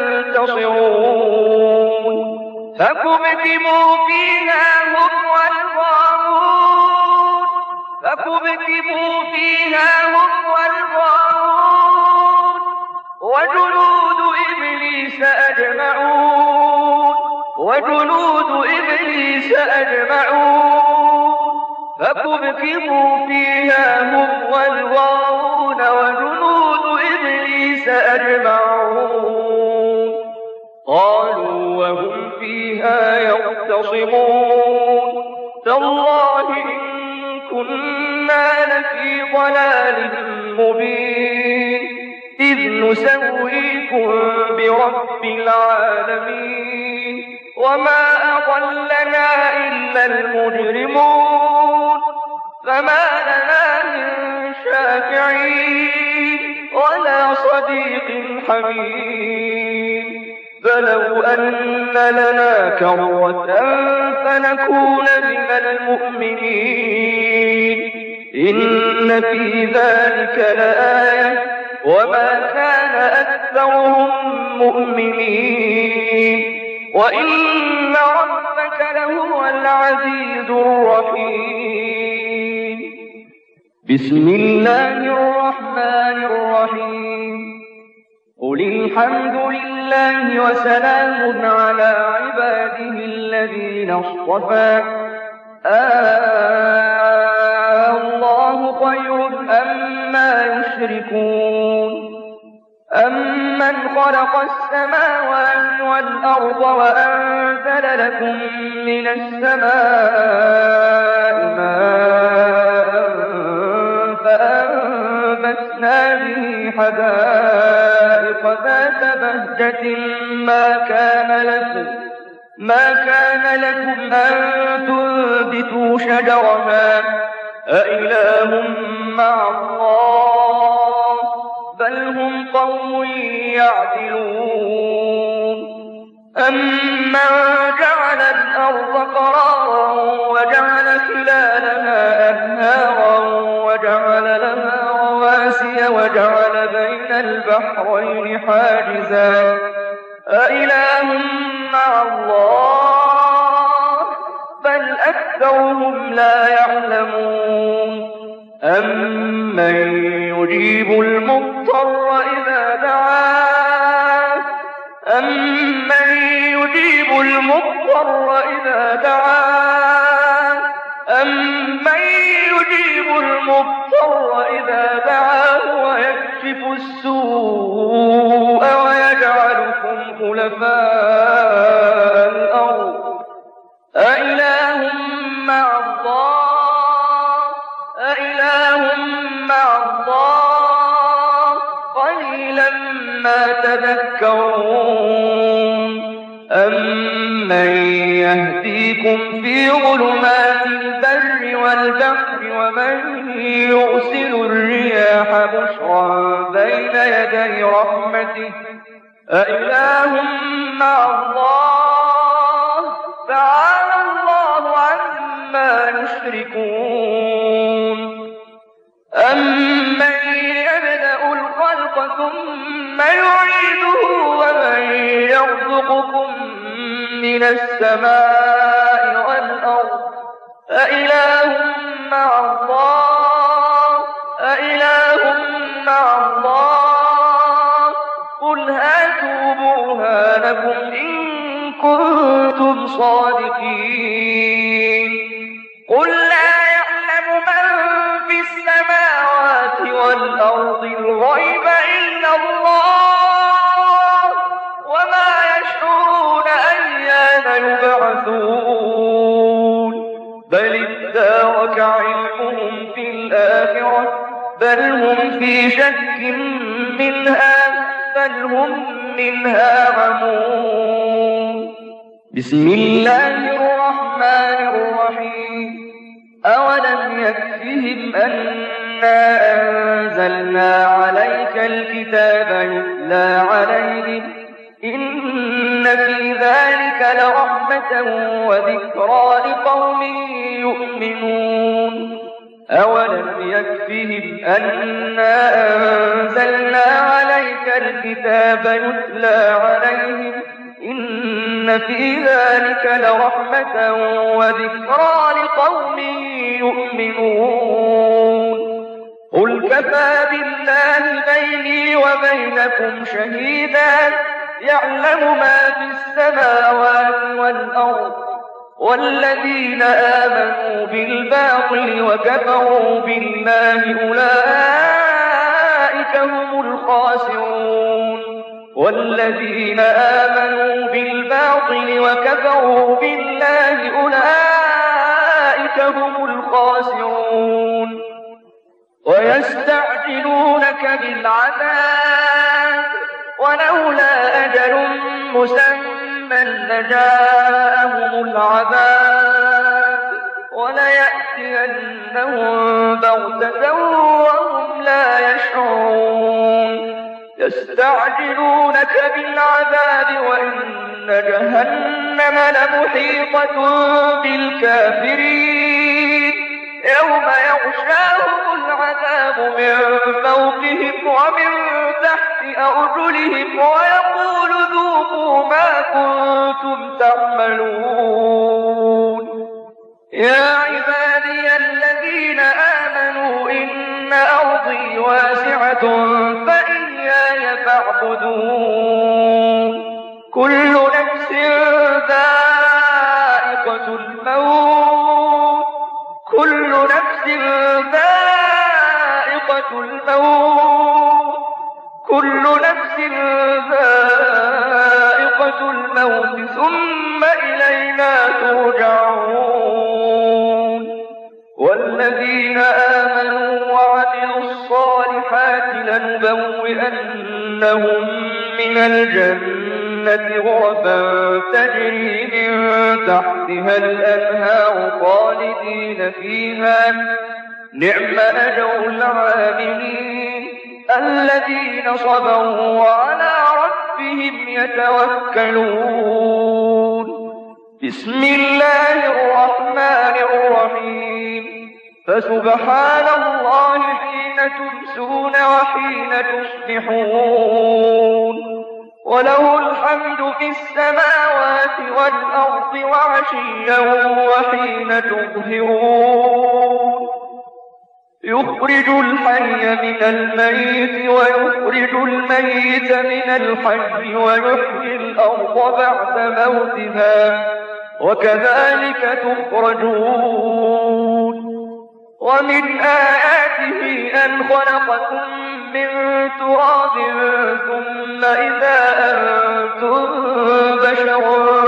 ينتصرون فكبكبوا فيها هم والغاوون فكبكبوا فيها هم والغاوون وجنود إبليس أجمعون وجنود إبليس أجمعون فكبكبوا فيها هم والغاوون وجنود إبليس أجمعون قالوا وهم فيها يختصمون تالله إن كنا لفي ضلال مبين إذ نسويكم برب العالمين وما أضلنا إلا المجرمون فما لنا من شافعين ولا صديق حميم فلو أن لنا كرة فنكون من المؤمنين إن في ذلك لآية وما كان أكثرهم مؤمنين وإن ربك لهو العزيز الرحيم بسم الله الرحمن الرحيم قل الحمد لله وسلام على عباده الذين اصطفى آه الله خير أما يشركون أمن خلق السماوات والأرض وأنزل لكم من السماء ماء فأنبتنا به حدائق ذات بهجة ما كان لكم ما كان لكم أن تنبتوا شجرها أإله مع الله بل هم قوم يعدلون أمن جعل الأرض قرارا وجعل خلالها أنهارا وجعل لها رواسي وجعل بين البحرين حاجزا أإله مع الله بل أكثرهم لا يعلمون أمن يجيب المضطر إذا دعاه أمن يجيب المضطر إذا دعاه أمن يجيب المضطر إذا دعاه ويكشف السوء ويجعلكم خلفاء الأرض أإله مع الله أإله مع الله قليلا ما تذكرون أمن يهديكم في ظلمات البر والبحر ومن يرسل الرياح بشرا بين يدي رحمته أإله مع الله تعالى الله عما يشركون أمن يبدأ الخلق ثم يعيده ومن يرزقكم من السماء والأرض أإله مع الله أإله مع الله قل هاتوا برهانكم إن كنتم صادقين قل لا يعلم من في السماوات والأرض الغيب إلا الله وما يشعرون أيان يبعثون بل ادارك علمهم في الآخرة بل هم في شك منها بل هم منها عمون بسم الله الرحمن الرحيم أولم يكفهم أنا أنزلنا عليك الكتاب يتلى عليهم إن في ذلك لرحمة وذكرى لقوم يؤمنون أولم يكفهم أنا أنزلنا عليك الكتاب يتلى عليهم إن في ذلك لرحمة وذكرى لقوم يؤمنون قل كفى بالله بيني وبينكم شهيدا يعلم ما في السماوات والأرض والذين آمنوا بالباطل وكفروا بالله أولئك هم الخاسرون والذين آمنوا بالباطل وكفروا بالله أولئك هم الخاسرون ويستعجلونك بالعذاب ولولا أجل مسمى لجاءهم العذاب وليأتينهم بغتة وهم لا يشعرون يستعجلونك بالعذاب وإن جهنم لمحيطة بالكافرين يوم يغشاهم العذاب من فوقهم ومن تحت أرجلهم ويقول ذوقوا ما كنتم تعملون يا عبادي الذين آمنوا إن أرضي واسعة فإياي فاعبدون كل نفس ذائقة الموت كل نفس ذائقة الموت كل نفس ذائقة الموت ثم إلينا ترجعون والذين آمنوا وعملوا الصالحات لنبوئنهم من الجنة غرفا تجري من تحتها الأنهار خالدين فيها نعم أجر العاملين الذين صبروا وعلى ربهم يتوكلون بسم الله الرحمن الرحيم فسبحان الله حين تمسون وحين تصبحون وله الحمد في السماوات والأرض وعشيا وحين تظهرون يخرج الحي من الميت ويخرج الميت من الحي ويحيي الأرض بعد موتها وكذلك تخرجون ومن آياته أن خلقكم من تراب ثم إذا أنتم بشر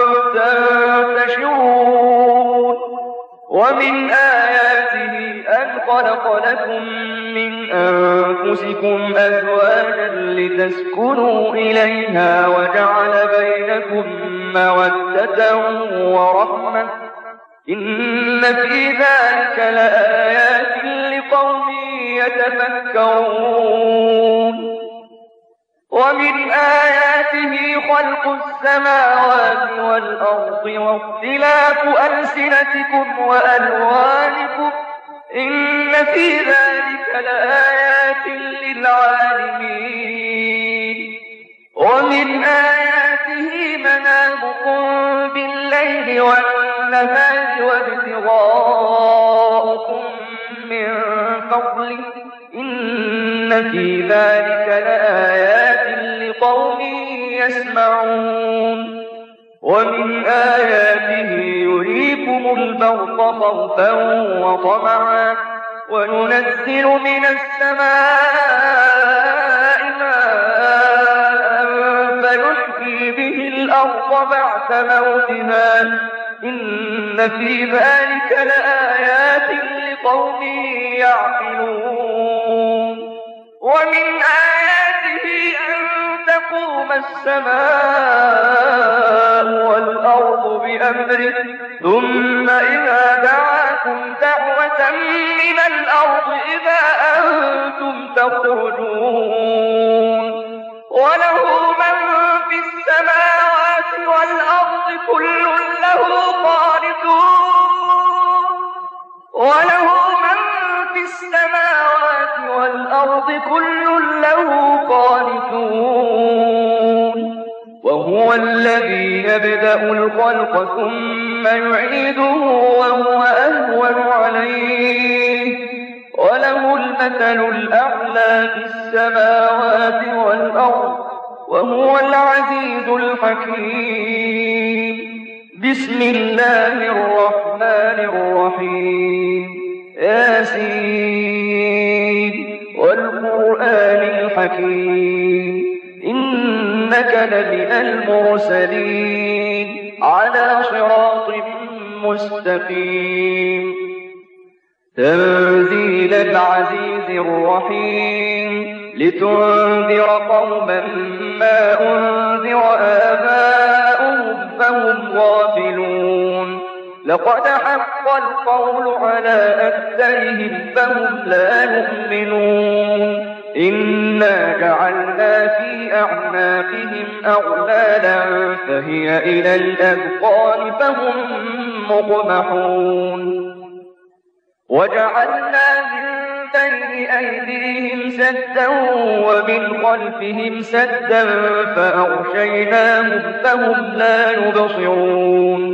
تنتشرون ومن آياته أن خلق لكم من أنفسكم أزواجا لتسكنوا إليها وجعل بينكم مودة ورحمة إن في ذلك لآيات لقوم يتفكرون ومن آياته خلق السماوات والأرض واختلاف ألسنتكم وألوانكم إن في ذلك لآيات للعالمين ومن آياته منامكم بالليل والنهار وابتغاؤكم من فضله إن في ذلك لآيات لقوم يسمعون ومن آياته يريكم البرق خوفا وطمعا وننزل من السماء ماء فيحيي به الأرض بعد موتها إن في ذلك لآيات لقوم يعقلون ومن آياته أن تقوم السماء والأرض بأمره ثم إذا دعاكم دعوة من الأرض إذا أنتم تخرجون وله من في السماوات والأرض كل له قانتون وله من في السماوات والأرض كل له قانتون وهو الذي يبدأ الخلق ثم يعيده وهو أهون عليه وله المثل الأعلى في السماوات والأرض وهو العزيز الحكيم بسم الله الرحمن الرحيم ياسين والقرآن الحكيم إنك لمن المرسلين على صراط مستقيم تنزيل العزيز الرحيم لتنذر قوما ما أنذر آباؤهم فهم غافلون لقد حق القول على أكثرهم فهم لا يؤمنون إنا جعلنا في أعناقهم أغلالا فهي إلى الأذقان فهم مقمحون وجعلنا من بين أيديهم سدا ومن خلفهم سدا فأغشيناهم فهم لا يبصرون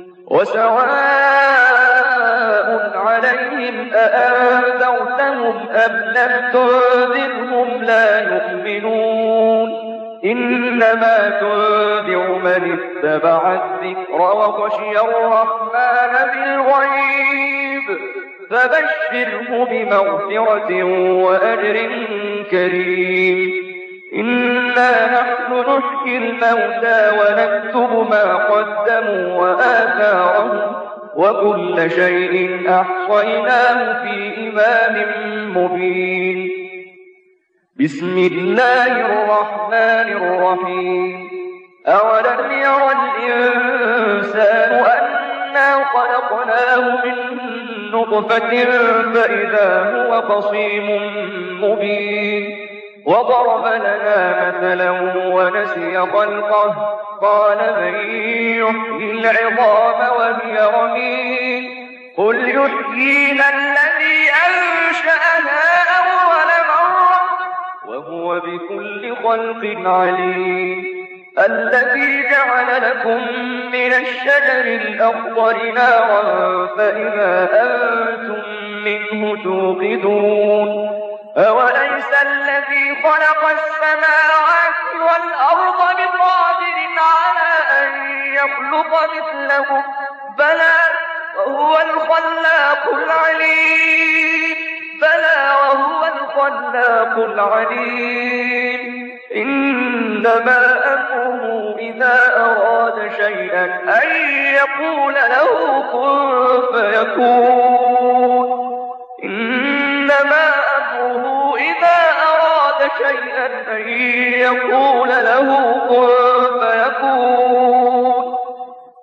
وسواء عليهم أأنذرتهم أم لم تنذرهم لا يؤمنون إنما تنذر من اتبع الذكر وخشي الرحمن بالغيب فبشره بمغفرة وأجر كريم إنا نحن نحيي الموتى ونكتب ما قدموا وآثارهم وكل شيء أحصيناه في إمام مبين بسم الله الرحمن الرحيم أولم ير الإنسان أنا خلقناه من نطفة فإذا هو خصيم مبين وضرب لنا مثلا ونسي خلقه قال من يحيي العظام وهي رميم قل يحيينا الذي أنشأها أول مرة وهو بكل خلق عليم الذي جعل لكم من الشجر الأخضر نارا فإذا أنتم منه توقدون أوليس الذي خلق السماوات والأرض بقادر على أن يخلق مثلهم بلى وهو الخلاق العليم بلى وهو الخلاق العليم إنما أمره إذا أراد شيئا أن يقول له كن فيكون إنما أمره إذا أراد شيئا أن يقول له كن فيكون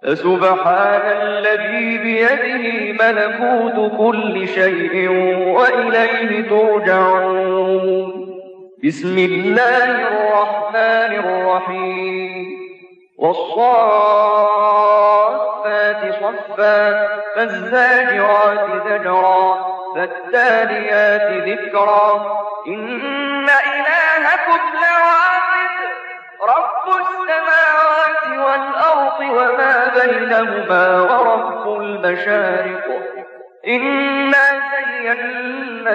فسبحان الذي بيده ملكوت كل شيء وإليه ترجعون. بسم الله الرحمن الرحيم. والصافات صفا فالزاجرات زجرا فالتاليات ذكرا إن إلهكم لواحد رب السماوات والأرض وما بينهما ورب المشارق إنا زينا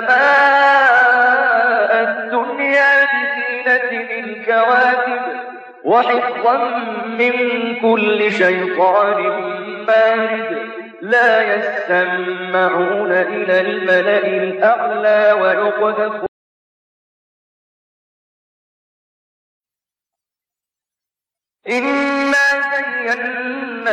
السماء الدنيا بزينة الكواكب وحفظا من كل شيطان مارد لا يستمعون إلى الملأ الأعلى ويقذفون إنا زينا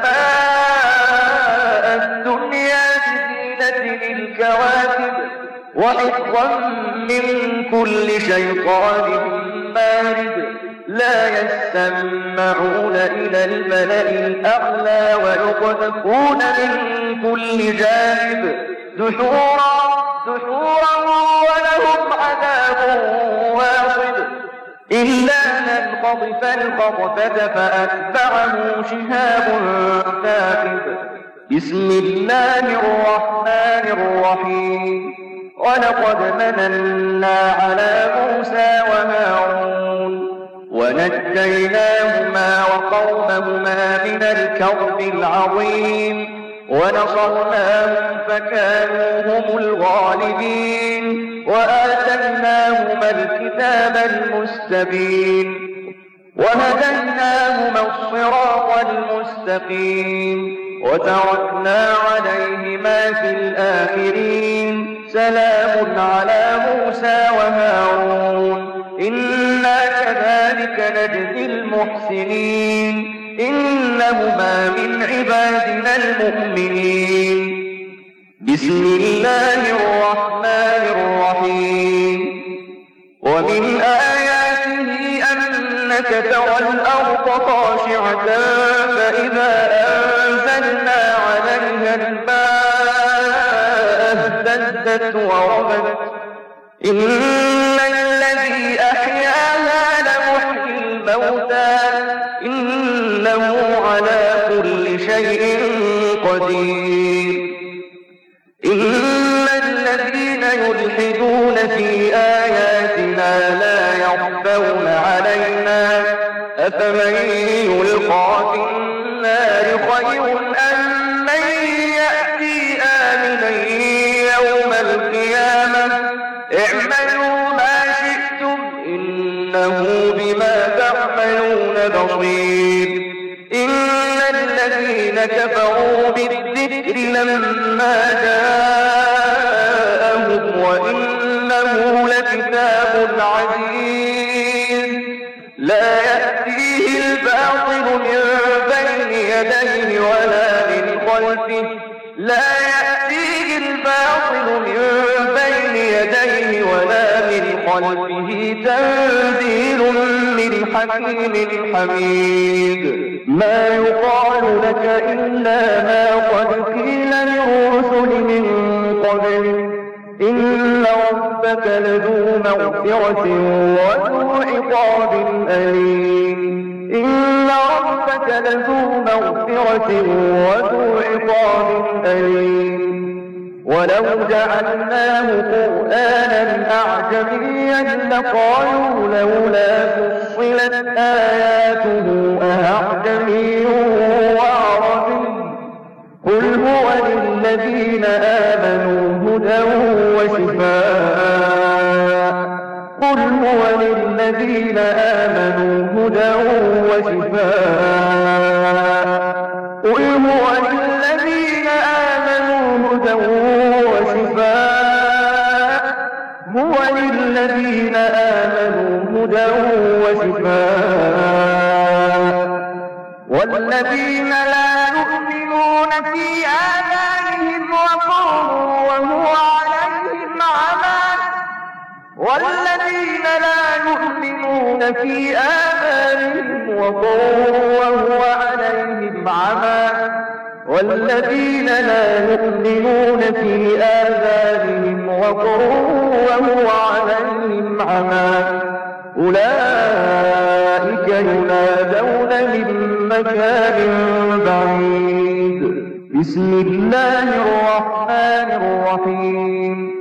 السماء الدنيا بزينة الكواكب وحفظا من كل شيطان مارد لا يستمعون إلى الملأ الأعلى ويقذفون من كل جانب دحورا دحورا ولهم عذاب واصب إلا من خطف الخطفة فأتبعه شهاب ثاقب. بسم الله الرحمن الرحيم. ولقد مننا على موسى وهارون ونجيناهما وقومهما من الكرب العظيم ونصرناهم فكانوا هم الغالبين وآتيناهما الكتاب المستبين وهديناهما الصراط المستقيم وتركنا عليهما في الآخرين سلام على موسى وهارون إنا كذلك نجزي المحسنين إنهما من عبادنا المؤمنين. بسم الله الرحمن الرحيم. ومن آياته أنك ترى الأرض خاشعة فإذا أنزلنا عليها الماء اهتزت وربت إن الذي أحياها لمحيي الموتى إنه على كل شيء قدير. إن الذين يلحدون في آياتنا لا يخفون علينا أفمن يلقى في النار خير أم من يأتي آمنا يوم القيامة اعملوا ما شئتم إنه بما تعملون بصير. إن الذين كفروا بالذكر لما جاءهم وإنه لكتاب عزيز لا يأتيه الباطل من بين يديه ولا من خلفه لا يأتيه الباطل من بين يديه ولا من خلفه تنزيل من حكيم حميد. ما يقال لك إلا ما قد قيل للرسل من قبل إن ربك لذو مغفرة وذو عقاب أليم. إن ربك لذو مغفرة وذو عقاب أليم. ولو جعلناه قرآنا أعجميا لقالوا لولا فصلت آياته أأعجمي وعربي قل هو للذين آمنوا هدى وشفاء قل هو للذين آمنوا هدى وشفاء قل هو للذين آمنوا هدى وشفاء هو للذين آمنوا هدى وشفاء. والذين لا يؤمنون في آذانهم وقر وهو عليهم عمى والذين لا يؤمنون في آذانهم وقر وهو عليهم عمى والذين لا يؤمنون في آذانهم وقر وهو عليهم عمى أولئك ينادون من مكان بعيد. بسم الله الرحمن الرحيم.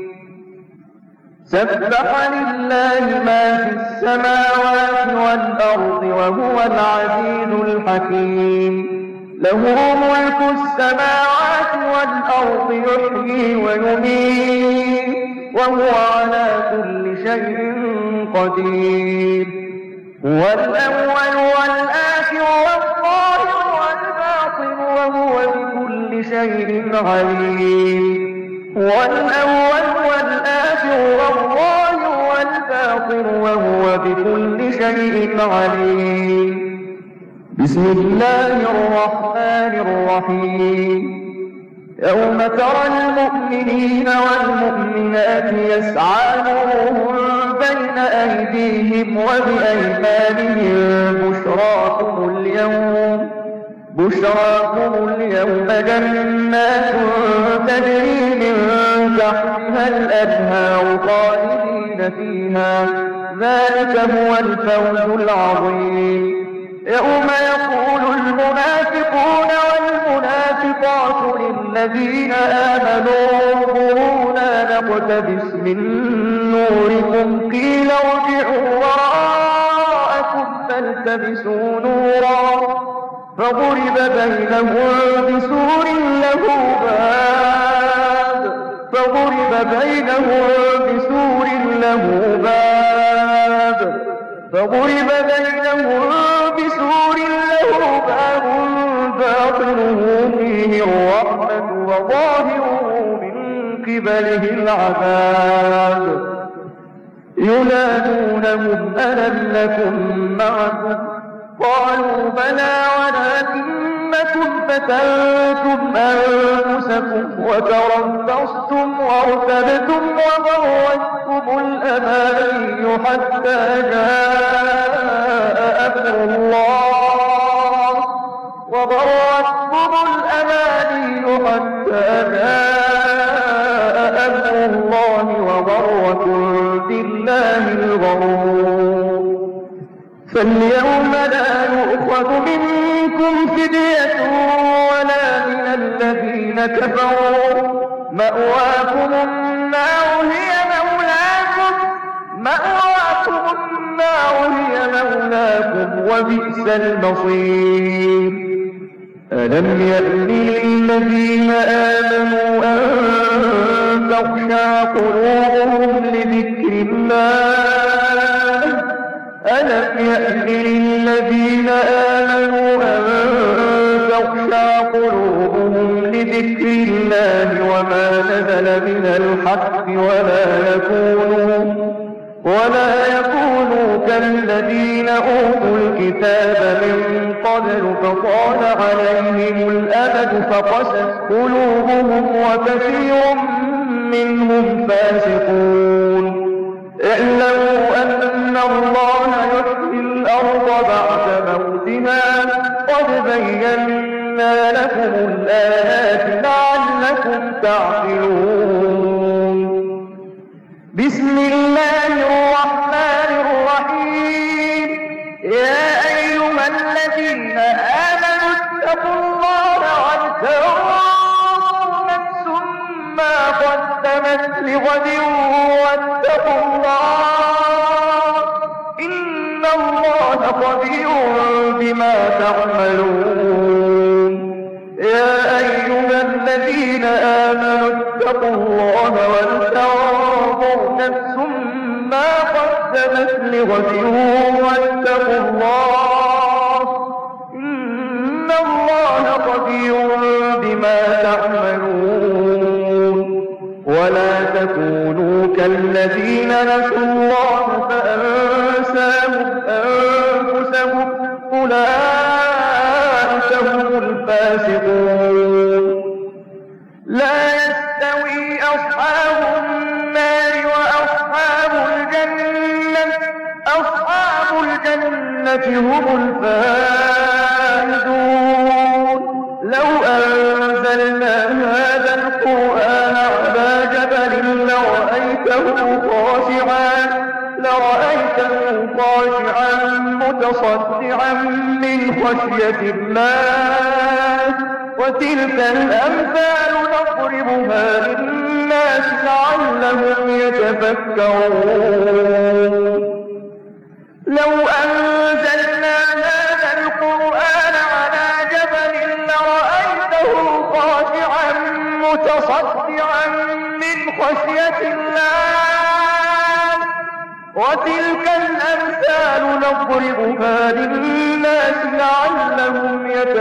سبح لله ما في السماوات والأرض وهو العزيز الحكيم. له ملك السماوات والأرض يحيي ويميت وهو على كل شيء قدير. هو الأول والآخر والظاهر والباطن وهو بكل شيء عليم. هو الأول والآخر والظاهر والباطن وهو بكل شيء عليم. بسم الله الرحمن الرحيم. يوم ترى المؤمنين والمؤمنات يسعى نورهم بين أيديهم وبأيمانهم بشراكم اليوم بشراكم اليوم جنات تجري من تحتها الأنهار خالدين فيها ذلك هو الفوز العظيم. يوم يقول المنافقون والمنافقات للذين آمنوا انظرونا نقتبس من نوركم قيل ارجعوا وراءكم فالتمسوا نورا فضرب بينهم بسور له باب فضرب بينهم بسور له باب فضرب بينهم بسور له باب باطنه فيه الرحمة وظاهره من قبله العذاب. ينادونهم ألم نكن معكم قالوا بلى ولكنكم فتنتم أنفسكم وتربصتم وارتبتم وغرتكم الأماني حتى جاء أمر الله وغرتكم الأماني حتى جاء أمر الله وغركم بالله الغرور. فاليوم لا يؤخذ منكم فدية ولا من الذين كفروا مأواكم النار هي مولاكم مأواكم النار هي مولاكم وبئس المصير. ألم يأن للذين آمنوا أن تخشع قلوبهم لذكر الله ألم يأن للذين آمنوا أن تخشع قلوبهم لذكر الله وما نزل من الحق ولا يكونوا ولا يكونوا كالذين أوتوا الكتاب من قبل فطال عليهم الأمد فقست قلوبهم وكثير منهم فاسقون. اعلموا أن الله يحيي الأرض بعد موتها قد بينا لكم الآيات لعلكم تعقلون. بسم الله الرحمن الرحيم. يا أيها الذين آمنوا اتقوا الله ولتنظر نفس ما قدمت لغد واتقوا الله إن الله خبير بما تعملون. يا أيها الذين آمنوا اتقوا الله ولتنظر نفس ما قدمت لغد واتقوا الله إن الله خبير بما تعملون. ولا تكونوا كالذين نسوا الله فأنساهم أنفسهم أولئك هم الفاسقون. لا يستوي أصحاب النار وأصحاب الجنة أصحاب الجنة هم الفائزون. لو أنزلنا هذا القرآن على جبل لرأيته خاشعا لرأيته خاشعا متصدعا من خشية الله. وتلك الأمثال نضربها للناس لعلهم يتفكرون. لو أنزلنا هذا القرآن على جبل لرأيته خاشعا متصدعا من خشية الله. وتلك الأمثال نضربها للناس لعلهم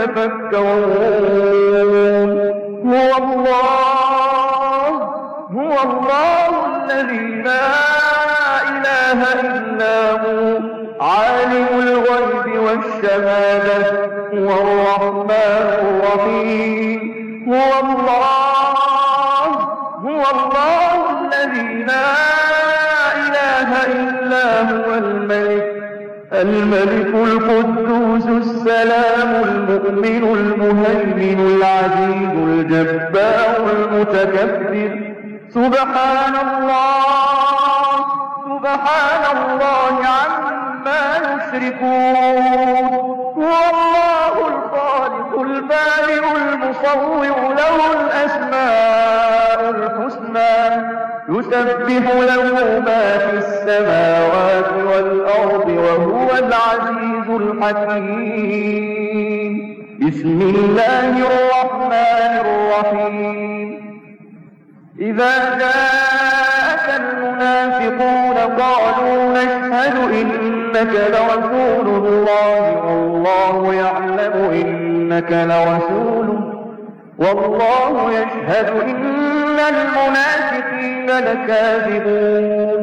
يتفكرون. هو الله هو الله الذي لا إله إلا هو عالم الغيب والشهادة هو الرحمن الرحيم. هو الله هو الله الذي لا إله إلا هو الملك الملك القدوس السلام المؤمن المهيمن العزيز الجبار المتكبر. سبحان الله سبحان الله عما يشركون. هو الله الخالق البارئ المصور له الأسماء الحسنى يسبح له ما في السماوات والأرض وهو العزيز الحكيم. بسم الله الرحمن الرحيم. إذا جاءك المنافقون قالوا نشهد إنك لرسول الله والله يعلم إنك لرسوله والله يشهد إن المنافقين لكاذبون.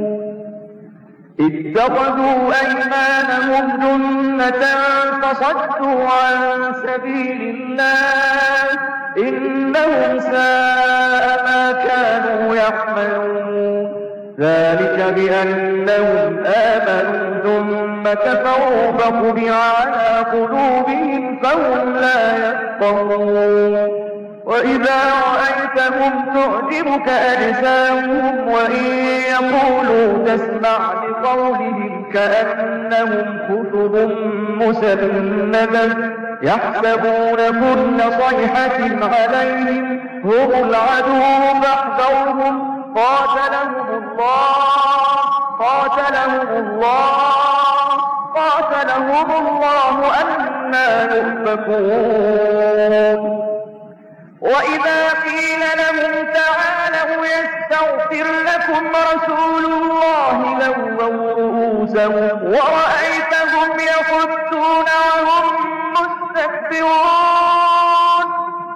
اتخذوا أيمانهم جنة فصدوا عن سبيل الله إنهم ساء ما كانوا يعملون. ذلك بأنهم آمنوا ثم كفروا فطبع على قلوبهم فهم لا يفقهون. وإذا رأيتهم تعجبك أجسامهم وإن يقولوا تسمع لقولهم كأنهم خشب مسندة يحسبون كل صيحة عليهم هم العدو فاحذرهم قاتلهم الله قاتلهم الله قاتلهم الله أنى يؤفكون. وإذا قيل لهم تعالوا يستغفر لكم رسول الله لووا رؤوسهم ورأيتهم يصدون وهم مستكبرون.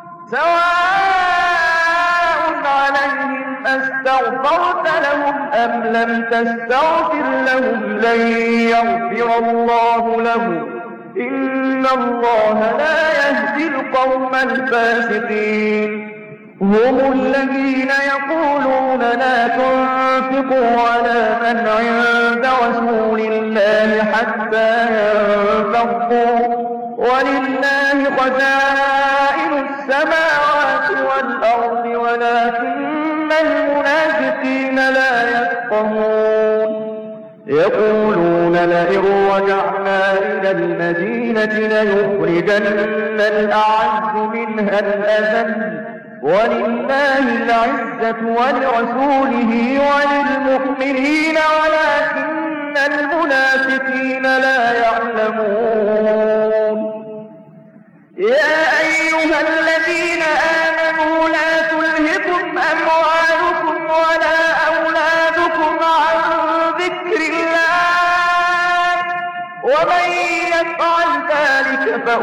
سواء عليهم أستغفرت لهم أم لم تستغفر لهم لن يغفر الله لهم إن الله لا يهدي القوم الفاسقين. هم الذين يقولون لا تنفقوا على من عند رسول الله حتى ينفضوا ولله خزائن السماوات والأرض ولكن المنافقين لا يفقهون. يقولون لئن رجعنا إلى المدينة ليخرجن الأعز منها الأذل ولله العزة ولرسوله وللمؤمنين ولكن المنافقين لا يعلمون. يا أيها الذين آمنوا لا تلهكم أموالكم ولا أولادكم عن ذكر الله ومن يفعل ذلك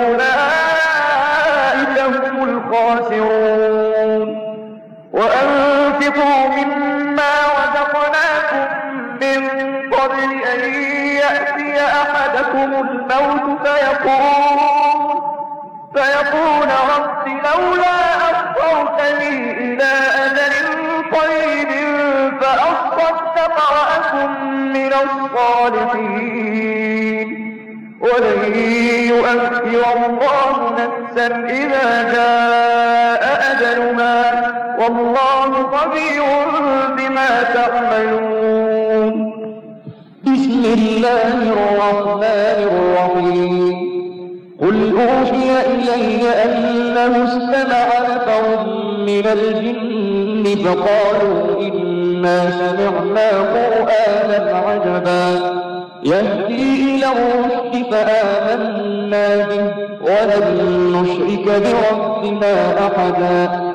فأولئك هم الخاسرون. وأنفقوا مما رزقناكم من قبل أن يأتي أحدكم الموت فيقول فيقول رب لولا أخرتني إلى أجل قريب فأصدق وأكن من الصالحين ولن يؤخر الله نفسا إذا جاء أجلها والله خبير بما تعملون. بسم الله الرحمن الرحيم. قل أوحي إلي أنه استمع نفر من الجن فقالوا إنا سمعنا قرآنا عجبا يهدي إلى الرشد فآمنا به ولن نشرك بربنا أحدا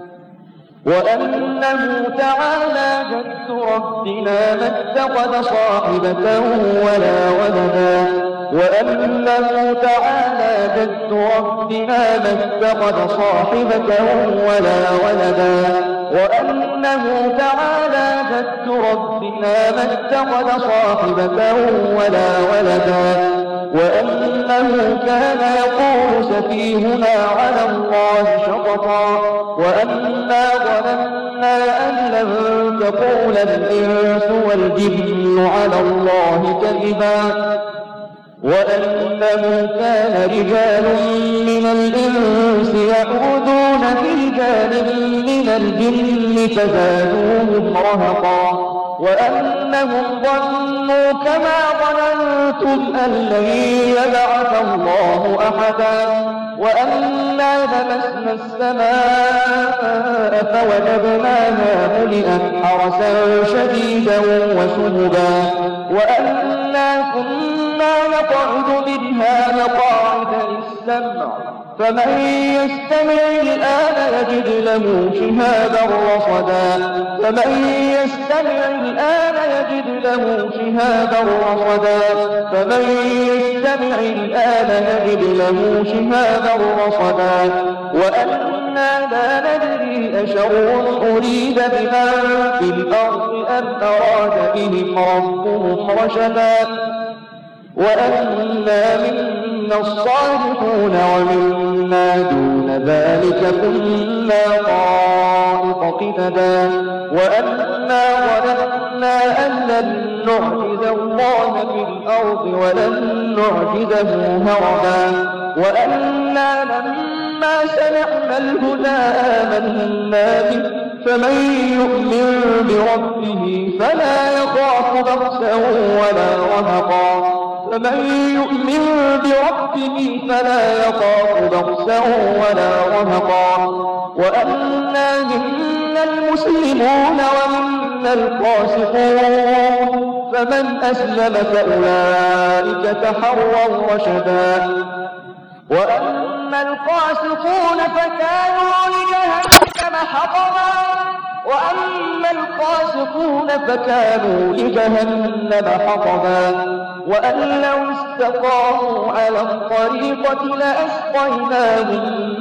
وأنه تعالى جد ربنا ما اتخذ صاحبة ولا ولدا وأنه تعالى جد ربنا ما اتخذ صاحبة ولا ولدا وأنه تعالى جد ربنا ما اتخذ صاحبة ولا ولدا وأنه كان يقول سفيهنا على الله شططا وأنا ظننا أن لن تقول الإنس والجن على الله كذبا وأنه كان رجال من الإنس يعودون برجال من الجن فزادوهم رهقا وأنهم ظنوا كما ظننتم أن لن يبعث الله أحدا وأنا لمسنا السماء فوجدناها ملئت حرسا شديدا وشهبا وأنا كنا نقعد منها مقاعد للسمع فمن يستمع الآن يجد له شهابا رصدا فمن يستمع الآن يجد له شهابا رصدا فمن يستمع الآن يجد له شهابا رصدا وأنا لا ندري أشر أريد بمن في الأرض أم أراد بهم ربهم رشدا وأنا منا الصالحون ومنا دون ذلك كنا طائف قددا وأنا ظننا أن لن نعجز الله في الأرض ولن نعجزه هربا وأنا لما سمعنا الهدى آمنا به فمن يؤمن بربه فلا يخاف بخسا ولا رهقا فمن يؤمن بربه فلا يخاف بخسا ولا رهقا وأنا منا المسلمون ومنا القاسطون فمن أسلم فأولئك تحروا رشدا وأما القاسطون فكانوا لجهنم حطبا وأما القاسطون فكانوا لجهنم حطبا وأن لو استقاموا على الطريقة لأسقيناهم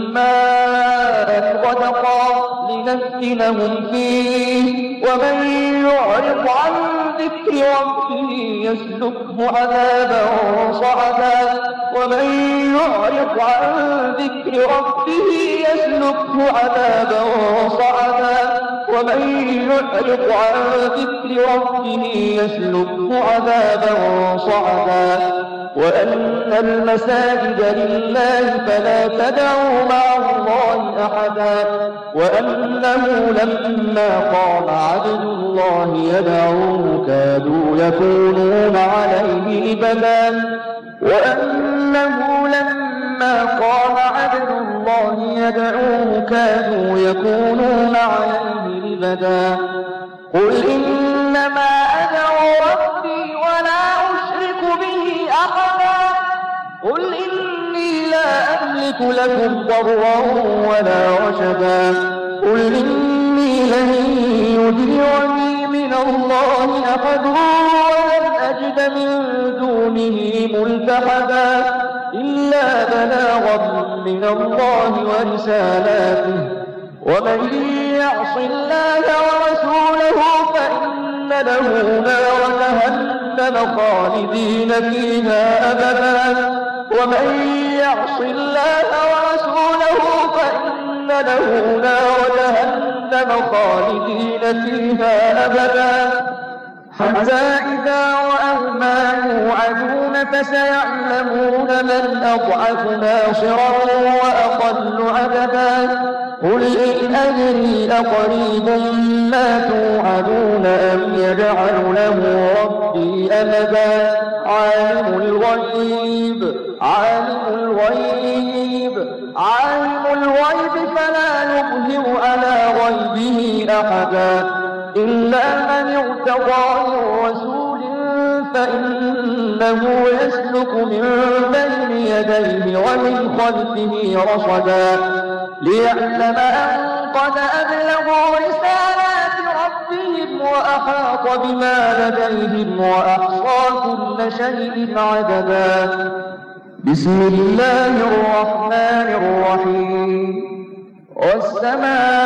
ماء غدقا لنفتنهم فيه ومن يعرض عن ذكر ربه يسلكه عذابا صعدا ومن يعرض عن ذكر ربه يسلكه عذابا صعدا ومن يعرض عن ذكر ربه يسلكه عذابا صعدا وأن المساجد لله فلا تدعوا مع الله أحدا وأنه لما قام عبد الله يدعوه كادوا يكونون عليه لبدا وأنه لما قام عبد الله يدعوه كادوا يكونون عليه لبدا قل إنما أدعو ربي ولا أشرك به أحدا قل إني لا أملك لكم ضرا ولا رشدا قل إني لن يجيرني من الله أحد ولن أجد من دونه ملتحدا إلا بلاغا من الله ورسالاته ومن يعص الله ورسوله فإن له نار جهنم خالدين فيها أبدا ومن يعص الله ورسوله فإن له نار جهنم خالدين فيها أبدا حتى إذا رأوا ما يوعدون فسيعلمون من أضعف ناصرا وأقل عددا قل إن أدري أقريب ما توعدون أم يجعل له ربي أمدا عالم الغيب عالم الغيب عالم الغيب فلا يظهر على غيبه أحدا إلا من ارتضى من رسول فإنه يسلك من بين يديه ومن خلفه رصدا ليعلم أن قد أبلغوا رسالات ربهم وأحاط بما لديهم وأحصى كل شيء عددا بسم الله الرحمن الرحيم والسماء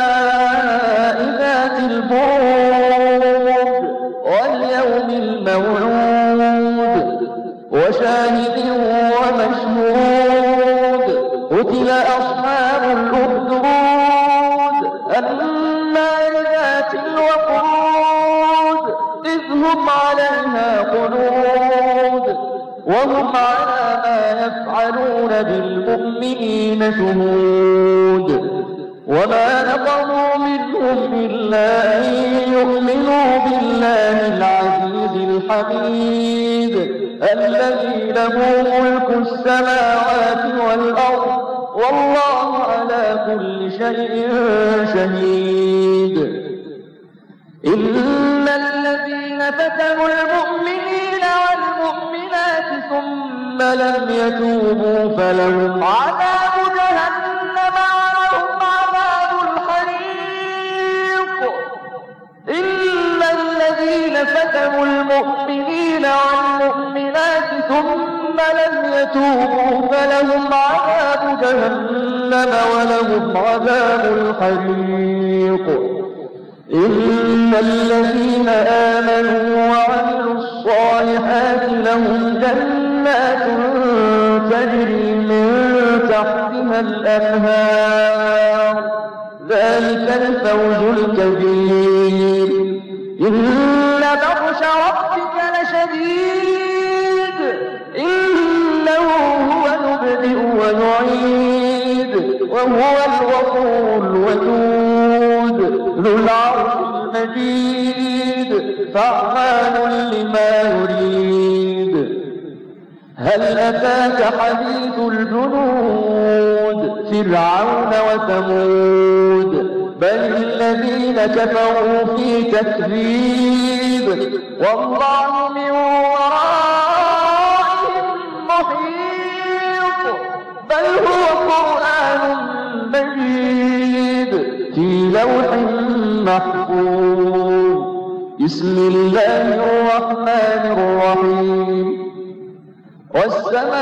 ذات البروج واليوم الموعود وشاهد ومشهود قتل أصحاب الأخدود النار ذات الوقود إذ هم عليها قعود وهم على ما يفعلون بالمؤمنين شهود وما نقموا منهم إلا أن يؤمنوا بالله العزيز الحميد الذي له ملك السماوات والأرض والله على كل شيء شهيد إن الذين فتنوا المؤمنين والمؤمنات ثم لم يتوبوا فلهم عذاب جهنم ولهم عذاب الحريق إن الذين فتنوا المؤمنين والمؤمنات ثم لم يتوبوا فلهم عذاب جهنم ولهم عذاب الحريق إن الذين آمنوا وعملوا الصالحات لهم جنات تجري من تحتها الأنهار ذلك الفوز الكبير إن بطش ربك لشديد إنه هو يبدئ ويعيد وهو الغفور الودود ذو العرش المجيد فعال لما يريد هل أتاك حديث الجنود فرعون وثمود بل الذين كفروا في تكذيب والله من ورائهم محيط بل هو قرآن مجيد في لوح محفوظ بسم الله الرحمن الرحيم والسماء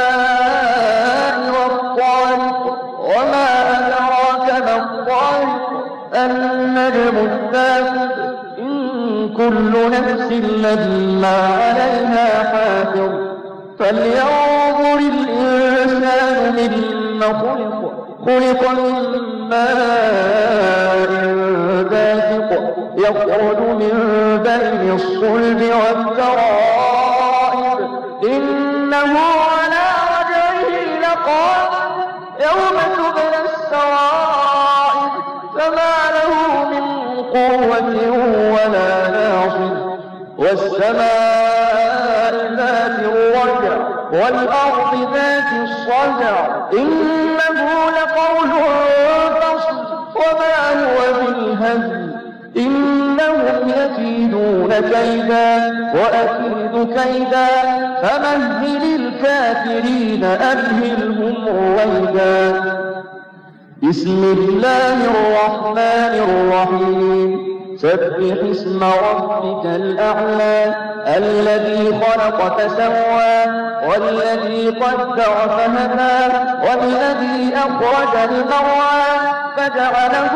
والطارق وما أدراك ما الطارق النجم الثاقب إن كل نفس لما عليها حافظ فلينظر الإنسان مما خلق خلق من ماء دافق يخرج من بين الصلب والترائب إنه على وجهه لقادر يوم تبلى السرائر فما له من قوة ولا ناصر والسماء ذات الرجع والأرض ذات الصدع إنه لقول فصل وما هو بالهزل إنهم يكيدون كيدا وأكيد كيدا فمهل الكافرين أمهلهم رويدا بسم الله الرحمن الرحيم سبح اسم ربك الأعلى الذي خلق فسوى والذي قدر فهدى والذي أخرج المرعى فجعله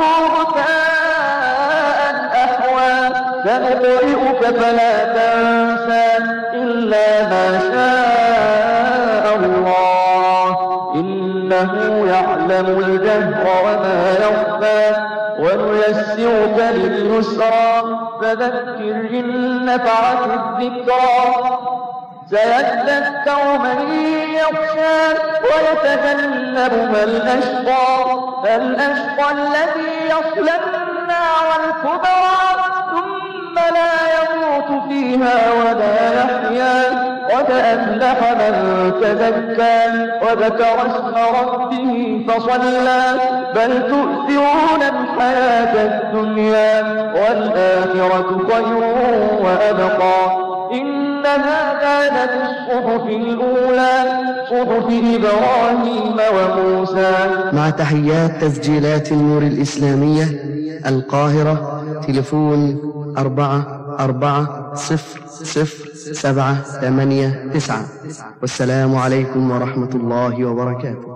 غثاء أحوى سنقرئك فلا تنسى إلا ما شاء الله إنه يعلم الجهر وما يخفى ونيسرك لليسرى فذكر إن نفعت الذكرى سيذكر من يخشى ويتجنبها الأشقى الأشقى الذي يصلى النار الكبرى ثم لا يموت فيها ولا يحيا قد أفلح من تزكى وذكر اسم ربه فصلى بل تؤثرون الحياة الدنيا والآخرة خير وأبقى إن هذا لفي الصحف الأولى صحف إبراهيم وموسى. مع تحيات تسجيلات النور الإسلامية القاهرة، تليفون أربعة أربعة صفر صفر سبعة ثمانية تسعة. والسلام عليكم ورحمة الله وبركاته.